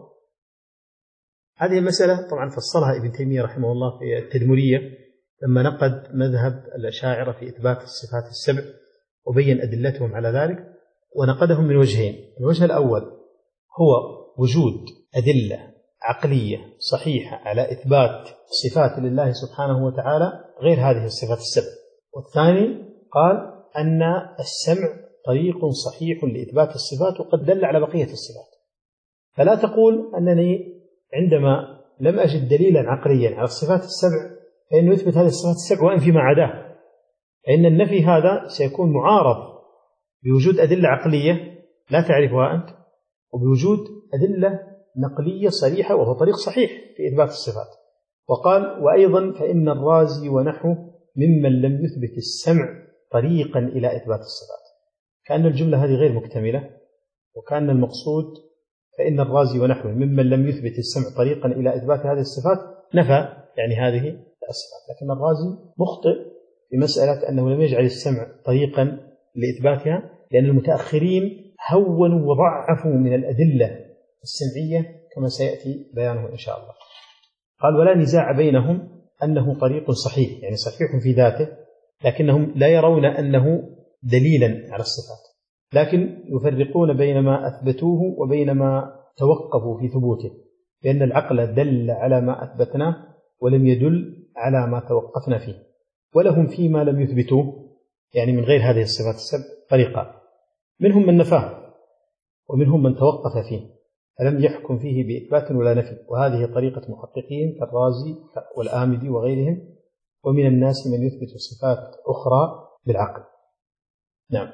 هذه المسألة طبعا فصلها ابن تيمية رحمه الله في التدمرية لما نقد مذهب الأشاعرة في إثبات الصفات السبع وبين أدلتهم على ذلك، ونقدهم من وجهين. الوجه الأول هو وجود أدلة عقلية صحيحة على إثبات صفات لله سبحانه وتعالى غير هذه الصفات السبع. والثاني قال أن السمع طريق صحيح لإثبات الصفات وقد دل على بقية الصفات. فلا تقول أنني عندما لم أجد دليلا عقليا على الصفات السبع فإنه يثبت هذه الصفات السبع وأنفي ما عداه، فإن النفي هذا سيكون معارض بوجود أدلة عقلية لا تعرفها أنت، وبوجود أدلة نقلية صريحة وهو طريق صحيح في إثبات الصفات. وقال وأيضا فإن الرازي ونحوه ممن لم يثبت السمع طريقا إلى إثبات الصفات. كأن الجملة هذه غير مكتملة، وكأن المقصود فإن الرازي ونحوه ممن لم يثبت السمع طريقا إلى إثبات هذه الصفات نفى يعني هذه الصفات. لكن الرازي مخطئ في مسألة أنه لم يجعل السمع طريقا لإثباتها، لأن المتأخرين هونوا وضعفوا من الأدلة السمعية كما سيأتي بيانه إن شاء الله. قال ولا نزاع بينهم أنه طريق صحيح، يعني صحيح في ذاته، لكنهم لا يرون أنه دليلا على الصفات، لكن يفرقون بين ما أثبتوه وبين ما توقفوا في ثبوته، لأن العقل دل على ما أثبتناه ولم يدل على ما توقفنا فيه. ولهم فيما لم يثبتوه يعني من غير هذه الصفات السبع طريقة، منهم من نفاه ومنهم من توقف فيه فلم يحكم فيه بإثبات ولا نفي، وهذه طريقة محققين كالرازي والآمدي وغيرهم، ومن الناس من يثبت صفات أخرى بالعقل. نعم.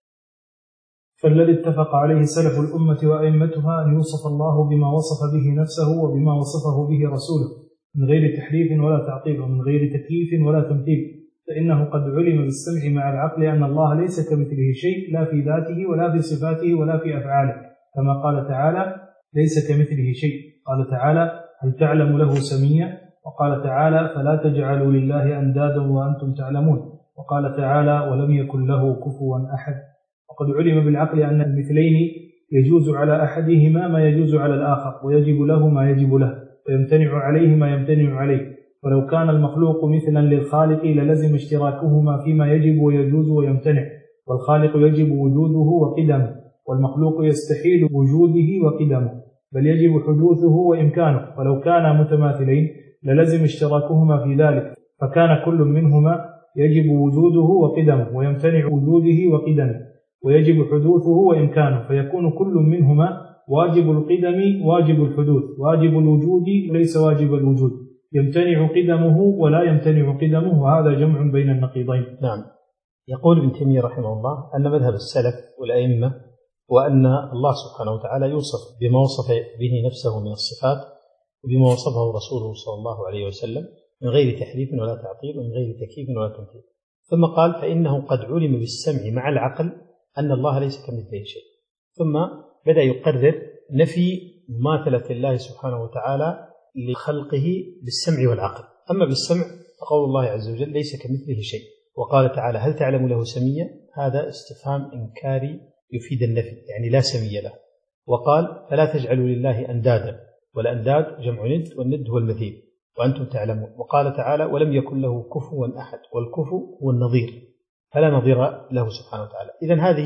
فالذي اتفق عليه سلف الأمة وأئمتها أن يوصف الله بما وصف به نفسه وبما وصفه به رسوله من غير تحريف ولا تعطيل ومن غير تكييف ولا تمثيل، فإنه قد علم بالسمع مع العقل أن الله ليس كمثله شيء لا في ذاته ولا في صفاته ولا في أفعاله، كما قال تعالى ليس كمثله شيء. قال تعالى هل تعلم له سميا؟ وقال تعالى فلا تجعلوا لله أندادا وأنتم تعلمون. وقال تعالى ولم يكن له كفوا أحد. وقد علم بالعقل أن المثلين يجوز على أحدهما ما يجوز على الآخر، ويجب له ما يجب له، ويمتنع عليه ما يمتنع عليه. ولو كان المخلوق مثلا للخالق للزم اشتراكهما فيما يجب ويجوز ويمتنع، والخالق يجب وجوده وقدمه، والمخلوق يستحيل وجوده وقدمه، بل يجب حدوثه وإمكانه. ولو كانا متماثلين للزم اشتراكهما في ذلك، فكان كل منهما يجب وجوده وقدمه ويمتنع وجوده وقدمه، ويجب حدوثه وإمكانه، فيكون كل منهما واجب القدم واجب الحدوث، واجب الوجود ليس واجب الوجود، يمتنع قدمه ولا يمتنع قدمه، وهذا جمع بين النقيضين. نعم. يقول ابن تيمية رحمه الله أن مذهب السلف والأئمة وأن الله سبحانه وتعالى يوصف بما وصف به نفسه من الصفات وبما وصفه رسوله صلى الله عليه وسلم من غير تحريف ولا تعطيل ومن غير تكييف ولا تمثيل. ثم قال فإنه قد علم بالسمع مع العقل أن الله ليس كمثله شيء، ثم بدأ يقرر نفي مماثلة الله سبحانه وتعالى لخلقه بالسمع والعقل. أما بالسمع فقول الله عز وجل ليس كمثله شيء، وقال تعالى هل تعلم له سميا؟ هذا استفهام إنكاري يفيد النفي، يعني لا سمي له. وقال فلا تجعلوا لله أندادا، والأنداد جمع ند، والند هو المثيل وأنتم تعلمون. وقال تعالى ولم يكن له كفوا أحد، والكفو هو النظير، فلا نظير له سبحانه وتعالى. إذن هذه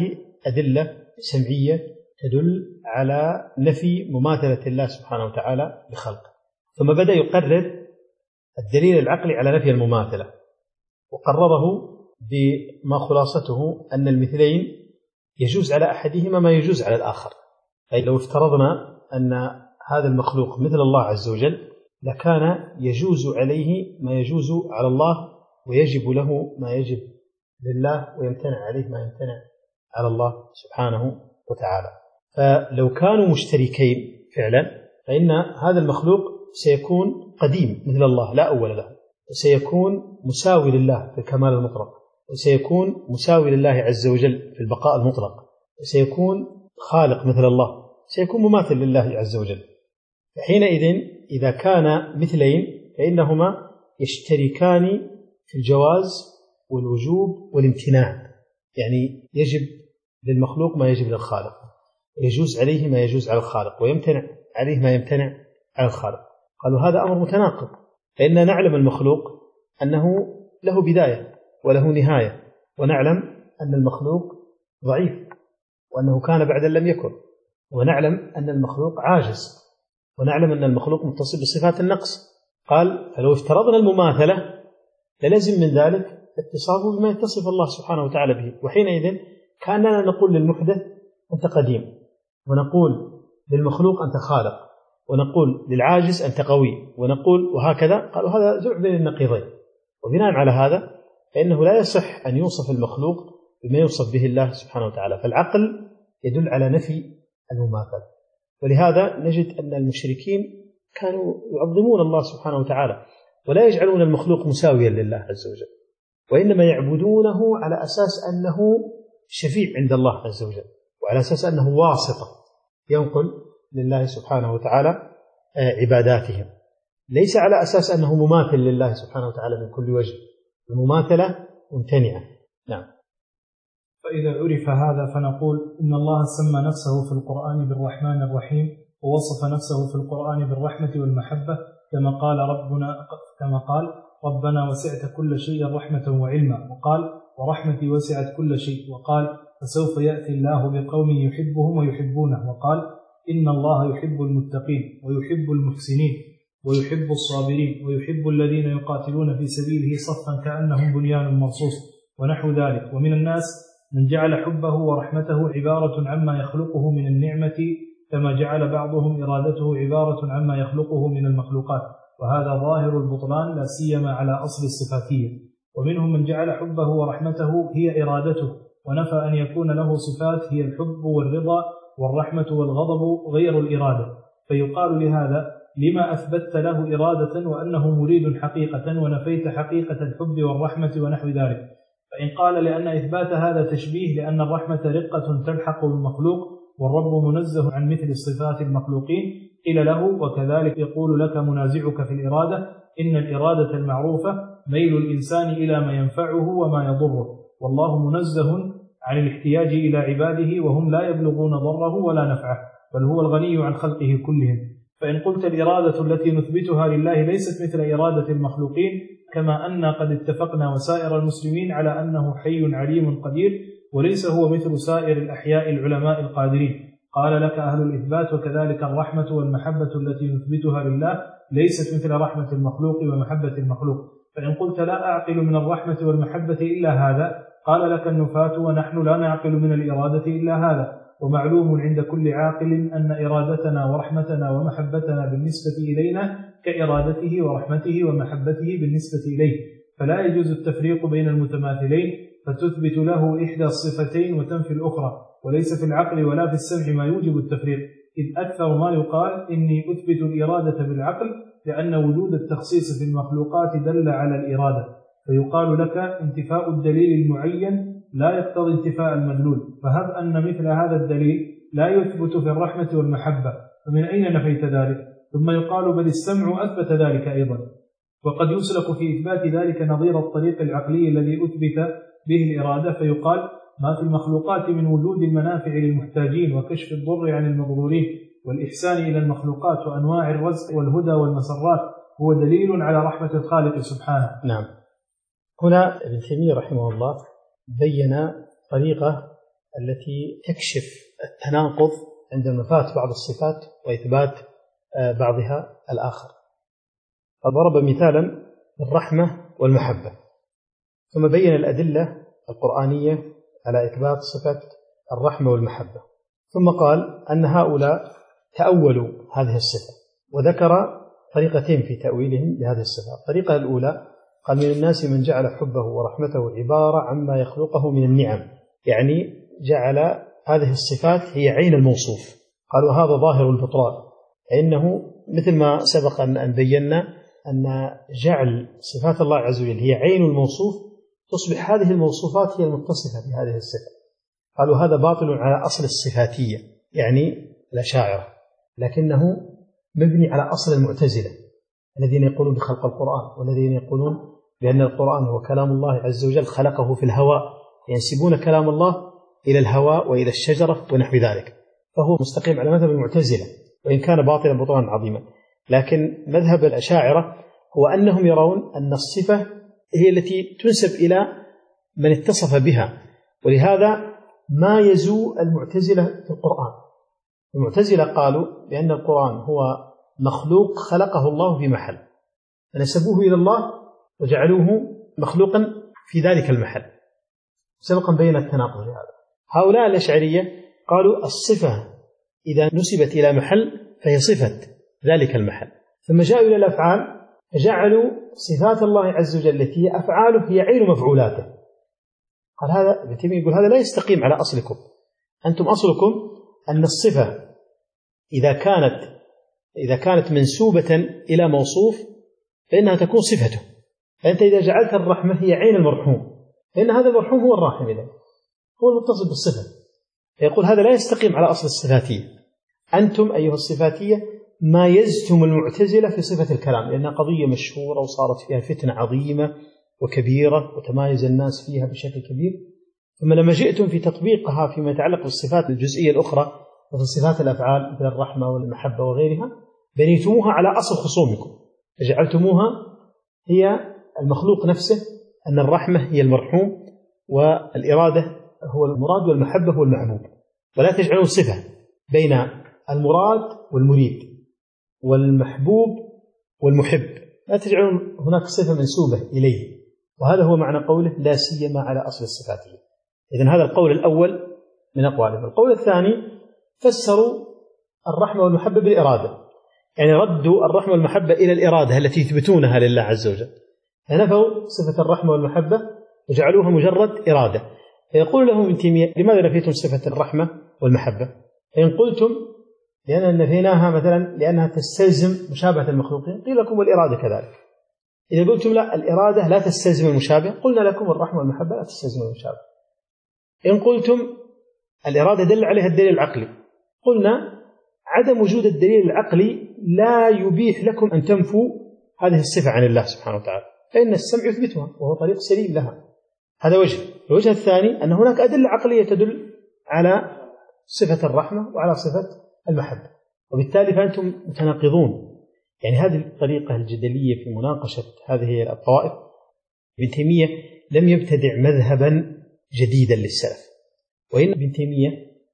أدلة سمعية تدل على نفي مماثلة الله سبحانه وتعالى بخلقه، ثم بدأ يقرر الدليل العقلي على نفي المماثلة، وقرره بما خلاصته أن المثلين يجوز على أحدهما ما يجوز على الآخر. أي لو افترضنا أن هذا المخلوق مثل الله عز وجل لكان يجوز عليه ما يجوز على الله، ويجب له ما يجب لله، ويمتنع عليه ما يمتنع على الله سبحانه وتعالى. فلو كانوا مشتركين فعلا فإن هذا المخلوق سيكون قديم مثل الله لا أول له، وسيكون مساوي لله في الكمال المطلق، وسيكون مساوي لله عز وجل في البقاء المطلق، وسيكون خالق مثل الله، سيكون مماثل لله عز وجل. فحينئذ إذا كان مثلين فإنهما يشتركان في الجواز والوجوب والامتناع، يعني يجب للمخلوق ما يجب للخالق، ويجوز عليه ما يجوز على الخالق، ويمتنع عليه ما يمتنع على الخالق. قالوا هذا أمر متناقض، فإننا نعلم المخلوق أنه له بداية وله نهاية، ونعلم أن المخلوق ضعيف وأنه كان بعد لم يكن، ونعلم أن المخلوق عاجز، ونعلم أن المخلوق متصف بصفات النقص. قال فلو افترضنا المماثلة للزم من ذلك اتصافه بما يتصف الله سبحانه وتعالى به، وحينئذ كأننا نقول للمحدث أنت قديم، ونقول للمخلوق أنت خالق، ونقول للعاجز أنت قوي، ونقول وهكذا. قالوا هذا جمع بين النقيضين، وبناء على هذا فإنه لا يصح أن يوصف المخلوق بما يوصف به الله سبحانه وتعالى، فالعقل يدل على نفي المماثلة. ولهذا نجد أن المشركين كانوا يعظمون الله سبحانه وتعالى، ولا يجعلون المخلوق مساويا لله عز وجل، وإنما يعبدونه على أساس أنه شفيع عند الله عز وجل، وعلى أساس أنه واسطة ينقل لله سبحانه وتعالى عباداتهم، ليس على أساس أنه مماثل لله سبحانه وتعالى من كل وجه. المماثلة ممتنعة. نعم. فإذا عرف هذا فنقول إن الله سمى نفسه في القرآن بالرحمن الرحيم، ووصف نفسه في القرآن بالرحمة والمحبة، كما قال ربنا كما قال ربنا وسعت كل شيء رحمة وعلما، وقال ورحمتي وسعت كل شيء، وقال فسوف يأتي الله بقوم يحبهم ويحبونه، وقال إن الله يحب المتقين ويحب المحسنين ويحب الصابرين ويحب الذين يقاتلون في سبيله صفا كأنهم بنيان مرصوص، ونحو ذلك. ومن الناس من جعل حبه ورحمته عبارة عما يخلقه من النعمة، كما جعل بعضهم إرادته عبارة عما يخلقه من المخلوقات، وهذا ظاهر البطلان لا سيما على أصل الصفاتية. ومنهم من جعل حبه ورحمته هي إرادته، ونفى أن يكون له صفات هي الحب والرضا والرحمة والغضب غير الإرادة، فيقال لهذا لما أثبتت له إرادة وأنه مريد حقيقة، ونفيت حقيقة الحب والرحمة ونحو ذلك. فإن قال لأن إثبات هذا تشبيه، لأن الرحمة رقة تلحق بالمخلوق، والرب منزه عن مثل صفات المخلوقين، قيل له وكذلك يقول لك منازعك في الإرادة إن الإرادة المعروفة ميل الإنسان إلى ما ينفعه وما يضره، والله منزه عن الاحتياج إلى عباده وهم لا يبلغون ضره ولا نفعه، بل هو الغني عن خلقه كلهم. فإن قلت الإرادة التي نثبتها لله ليست مثل إرادة المخلوقين، كما أن قد اتفقنا وسائر المسلمين على أنه حي عليم قدير، وليس هو مثل سائر الأحياء العلماء القادرين، قال لك أهل الإثبات وكذلك الرحمة والمحبة التي نثبتها لله ليست مثل رحمة المخلوق ومحبة المخلوق. فإن قلت لا أعقل من الرحمة والمحبة إلا هذا، قال لك النفاة ونحن لا نعقل من الإرادة إلا هذا، ومعلوم عند كل عاقل أن إرادتنا ورحمتنا ومحبتنا بالنسبة إلينا كإرادته ورحمته ومحبته بالنسبة إليه، فلا يجوز التفريق بين المتماثلين، فتثبت له إحدى الصفتين وتنفي الأخرى، وليس في العقل ولا في السمع ما يوجب التفريق، إذ أكثر ما يقال إني أثبت الإرادة بالعقل، لأن وجود التخصيص في المخلوقات دل على الإرادة، فيقال لك انتفاء الدليل المعين لا يقتضي انتفاء المدلول، فهب أن مثل هذا الدليل لا يثبت في الرحمة والمحبة، فمن أين نفيت ذلك؟ ثم يقال بل السمع أثبت ذلك أيضا، وقد يسلك في إثبات ذلك نظير الطريق العقلي الذي أثبت به الإرادة، فيقال ما في المخلوقات من وجود المنافع للمحتاجين وكشف الضر عن المضرورين والإحسان إلى المخلوقات وأنواع الرزق والهدى والمسرات هو دليل على رحمة الخالق سبحانه. نعم. هنا ابن تيمية رحمه الله بين طريقة التي تكشف التناقض عند نفاة بعض الصفات وإثبات بعضها الآخر. فضرب مثالا الرحمة والمحبة، ثم بين الأدلة القرآنية على إثبات صفة الرحمة والمحبة، ثم قال أن هؤلاء تأولوا هذه الصفة، وذكر طريقتين في تأويلهم لهذه الصفة. الطريقة الأولى قال: من الناس من جعل حبه ورحمته عبارة عما يخلقه من النعم، يعني جعل هذه الصفات هي عين الموصوف. قال: وهذا ظاهر البطلان، فإنه مثل ما سبق أن بينا أن جعل صفات الله عز وجل هي عين الموصوف تصبح هذه الموصوفات هي المتصفة بهذه الصفة. قالوا هذا باطل على أصل الصفاتية، يعني الأشاعرة، لكنه مبني على أصل المعتزلة الذين يقولون بخلق القرآن، والذين يقولون بأن القرآن هو كلام الله عز وجل خلقه في الهواء، ينسبون كلام الله إلى الهواء وإلى الشجرة ونحو ذلك، فهو مستقيم على مذهب المعتزلة وإن كان باطلا بطلانا عظيما. لكن مذهب الأشاعرة هو أنهم يرون أن الصفة هي التي تنسب إلى من اتصف بها، ولهذا ما يزو المعتزلة في القرآن. المعتزلة قالوا بأن القرآن هو مخلوق خلقه الله في محل، فنسبوه إلى الله وجعلوه مخلوقا في ذلك المحل. سبقا بين التناقض لهذا. هؤلاء الأشعرية قالوا الصفة إذا نسبت إلى محل فهي صفة ذلك المحل، ثم جاءوا إلى الأفعال فجعلوا صفات الله عز وجل التي هي أفعاله هي عين مفعولاته. قال هذا ابن تيمية يقول هذا لا يستقيم على أصلكم، أنتم أصلكم أن الصفة إذا كانت إذا كانت منسوبة إلى موصوف فإنها تكون صفته، فأنت إذا جعلت الرحمة هي عين المرحوم فإن هذا المرحوم هو الراحم، إذا هو المتصل بالصفة. فيقول هذا لا يستقيم على أصل الصفاتية. أنتم أيها الصفاتية مايزتم المعتزلة في صفة الكلام، لأنها قضية مشهورة وصارت فيها فتنة عظيمة وكبيرة وتمايز الناس فيها بشكل كبير، ثم لما جئتم في تطبيقها فيما يتعلق بالصفات الجزئية الأخرى مثل صفات الأفعال مثل الرحمة والمحبة وغيرها بنيتموها على أصل خصومكم، فجعلتموها هي المخلوق نفسه، أن الرحمة هي المرحوم والإرادة هو المراد والمحبة هو المحبوب، ولا تجعلون صفة بين المراد والمريد والمحبوب والمحب، لا تجعلون هناك صفة منسوبة إليه. وهذا هو معنى قوله لا سيما على أصل الصفاتية. إذن هذا القول الأول من أقوالهم. القول الثاني فسروا الرحمة والمحبة بالإرادة، يعني ردوا الرحمة والمحبة إلى الإرادة التي يثبتونها لله عز وجل، فنفوا صفة الرحمة والمحبة وجعلوها مجرد إرادة. فيقول لهم ابن تيمية لماذا نفيتم صفة الرحمة والمحبة؟ فإن قلتم لأننا نفيناها مثلا لأنها تستلزم مشابهة المخلوقين قيل لكم والإرادة كذلك. إذا قلتم لا الإرادة لا تستلزم المشابه قلنا لكم الرحمة والمحبة لا تستلزم المشابه. إن قلتم الإرادة دل عليها الدليل العقلي قلنا عدم وجود الدليل العقلي لا يبيح لكم أن تنفوا هذه الصفة عن الله سبحانه وتعالى، فإن السمع يثبتها وهو طريق سليم لها. هذا وجه. الوجه الثاني أن هناك أدلة عقلية تدل على صفة الرحمة وعلى صفة المحبة، وبالتالي فأنتم متناقضون. يعني هذه الطريقة الجدلية في مناقشة هذه الطوائف ابن تيمية لم يبتدع مذهبا جديدا للسلف، وإن ابن تيمية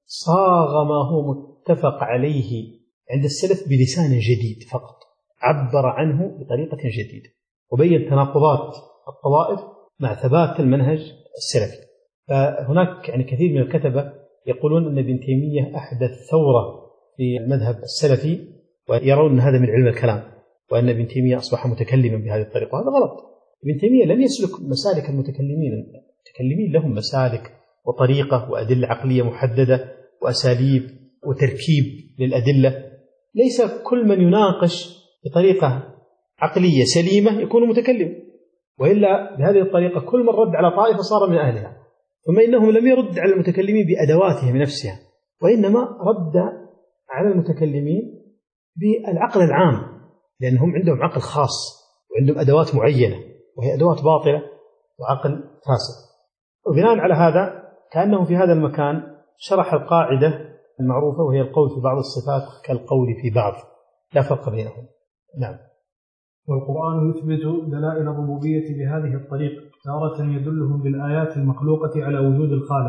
صاغ ما هو متفق عليه عند السلف بلسان جديد فقط، عبر عنه بطريقة جديدة وبين تناقضات الطوائف مع ثبات المنهج السلفي. فهناك يعني كثير من الكتبة يقولون أن ابن تيمية أحدث ثورة في المذهب السلفي، ويرون أن هذا من علم الكلام، وأن ابن تيمية أصبح متكلما بهذه الطريقة. هذا غلط. ابن تيمية لم يسلك مسالك المتكلمين، المتكلمين لهم مسالك وطريقة وأدلة عقلية محددة وأساليب وتركيب للأدلة. ليس كل من يناقش بطريقة عقلية سليمة يكون متكلم، وإلا بهذه الطريقة كل من رد على طائفة صار من أهلها. ثم إنهم لم يرد على المتكلمين بأدواتهم نفسها، وإنما رد على المتكلمين بالعقل العام، لأنهم عندهم عقل خاص وعندهم أدوات معينة وهي أدوات باطلة وعقل فاسد. وبناء على هذا كأنه في هذا المكان شرح القاعدة المعروفة وهي القول في بعض الصفات كالقول في بعض، لا فرق بينهم. نعم. والقرآن يثبت دلائل الربوبية بهذه الطريقة، تارة يدلهم بالآيات المخلوقة على وجود الخالق،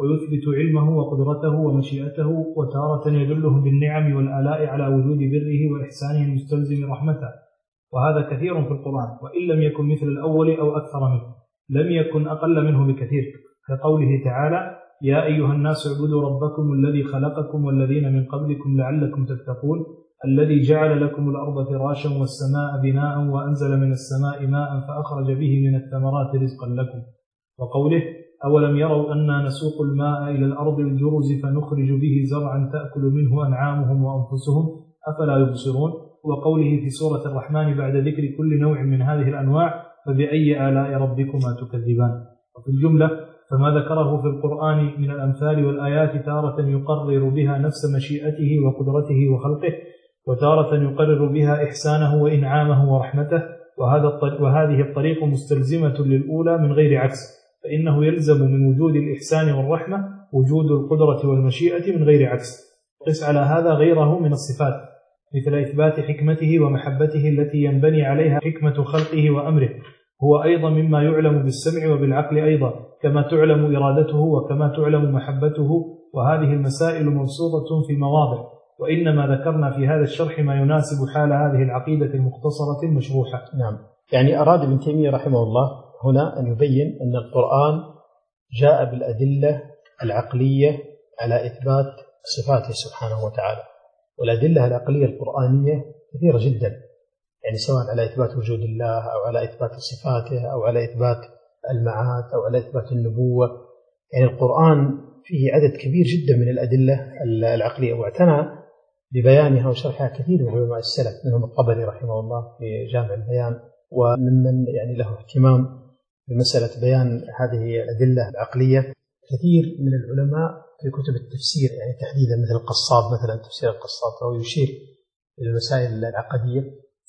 ويثبت علمه وقدرته ومشيئته، وتارة يدله بالنعم والآلاء على وجود بره وإحسانه المستلزم رحمته، وهذا كثير في القرآن، وإن لم يكن مثل الأول أو أكثر منه لم يكن أقل منه بكثير، كقوله تعالى: يا أيها الناس اعبدوا ربكم الذي خلقكم والذين من قبلكم لعلكم تتقون، الذي جعل لكم الأرض فراشا والسماء بناء وأنزل من السماء ماء فأخرج به من الثمرات رزقا لكم، وقوله: أولم يروا أنا نسوق الماء إلى الأرض الجرز فنخرج به زرعا تأكل منه أنعامهم وأنفسهم أفلا يبصرون، وقوله في سورة الرحمن بعد ذكر كل نوع من هذه الأنواع: فبأي آلاء ربكما تكذبان. وفي الجملة فما ذكره في القرآن من الأمثال والآيات تارة يقرر بها نفس مشيئته وقدرته وخلقه، وتارة يقرر بها إحسانه وإنعامه ورحمته، وهذا وهذه الطريق مستلزمة للأولى من غير عكس، فإنه يلزم من وجود الإحسان والرحمة وجود القدرة والمشيئة من غير عكس. قس على هذا غيره من الصفات، مثل إثبات حكمته ومحبته التي ينبني عليها حكمة خلقه وأمره، هو أيضا مما يعلم بالسمع وبالعقل أيضا، كما تعلم إرادته وكما تعلم محبته، وهذه المسائل مبسوطة في مواضع، وإنما ذكرنا في هذا الشرح ما يناسب حال هذه العقيدة المختصرة المشروحة. نعم، يعني أراد ابن تيمية رحمه الله هنا أن يبين أن القرآن جاء بالأدلة العقلية على إثبات صفاته سبحانه وتعالى، والأدلة العقلية القرآنية كثيرة جدا، يعني سواء على إثبات وجود الله أو على إثبات صفاته أو على إثبات المعاد أو على إثبات النبوة. يعني القرآن فيه عدد كبير جدا من الأدلة العقلية، واعتنى ببيانها وشرحها كثير من علماء السلف، منهم الطبري رحمه الله في جامع البيان، وممن يعني له اهتمام بمسألة بيان هذه الأدلة العقلية كثير من العلماء في كتب التفسير، يعني تحديدا مثل القصاب مثلا، تفسير القصاب فهو يشير إلى المسائل العقدية.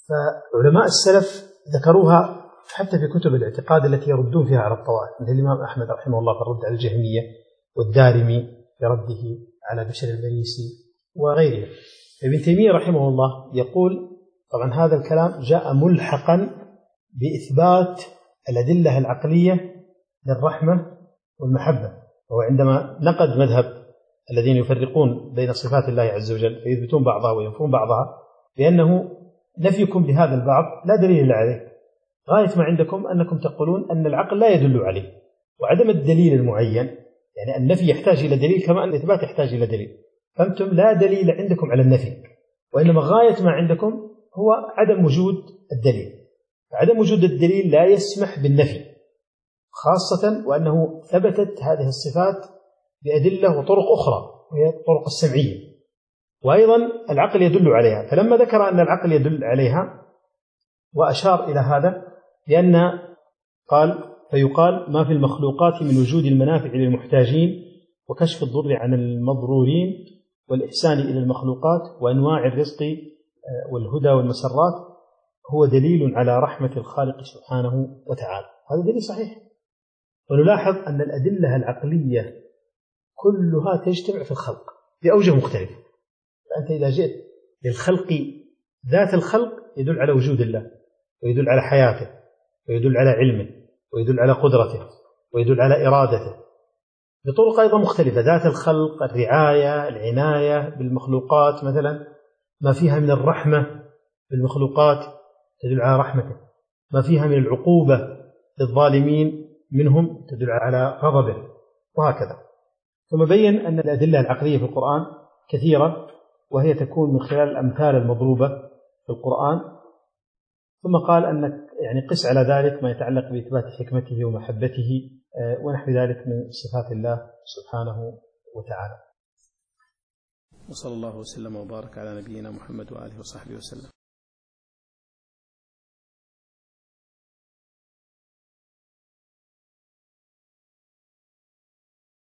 فعلماء السلف ذكروها حتى في كتب الاعتقاد التي يردون فيها على الطوائف، مثل الإمام أحمد رحمه الله في الرد على الجهمية، والدارمي في رده على بشر المريسي وغيره. ابن تيمية رحمه الله يقول طبعا هذا الكلام جاء ملحقا بإثبات الأدلة العقلية للرحمة والمحبة، وهو عندما نقد مذهب الذين يفرقون بين صفات الله عز وجل فيثبتون بعضها وينفون بعضها، لأنه نفيكم لهذا البعض لا دليل عليه، غاية ما عندكم أنكم تقولون أن العقل لا يدل عليه، وعدم الدليل المعين، يعني النفي يحتاج إلى دليل كما أن الإثبات يحتاج إلى دليل، فأنتم لا دليل عندكم على النفي، وإنما غاية ما عندكم هو عدم وجود الدليل. عدم وجود الدليل لا يسمح بالنفي، خاصة وأنه ثبتت هذه الصفات بأدلة وطرق أخرى وهي الطرق السمعية، وأيضا العقل يدل عليها. فلما ذكر أن العقل يدل عليها وأشار إلى هذا لأن قال فيقال ما في المخلوقات من وجود المنافع للمحتاجين وكشف الضر عن المضرورين والإحسان إلى المخلوقات وأنواع الرزق والهدى والمسرات هو دليل على رحمة الخالق سبحانه وتعالى. هذا دليل صحيح. ونلاحظ أن الأدلة العقلية كلها تجتمع في الخلق بأوجه مختلفة. فأنت إذا جئت للخلق ذات الخلق يدل على وجود الله، ويدل على حياته، ويدل على علمه، ويدل على قدرته، ويدل على إرادته بطرق أيضا مختلفة. ذات الخلق، الرعاية، العناية بالمخلوقات مثلا، ما فيها من الرحمة بالمخلوقات تدل على رحمته، ما فيها من العقوبة للظالمين منهم تدل على غضبه، وهكذا. ثم بين أن الأدلة العقلية في القرآن كثيرة، وهي تكون من خلال الأمثال المضروبة في القرآن. ثم قال أنك يعني قس على ذلك ما يتعلق بإثبات حكمته ومحبته ونحو ذلك من صفات الله سبحانه وتعالى. وصلى الله وسلم وبارك على نبينا محمد وآله وصحبه وسلم.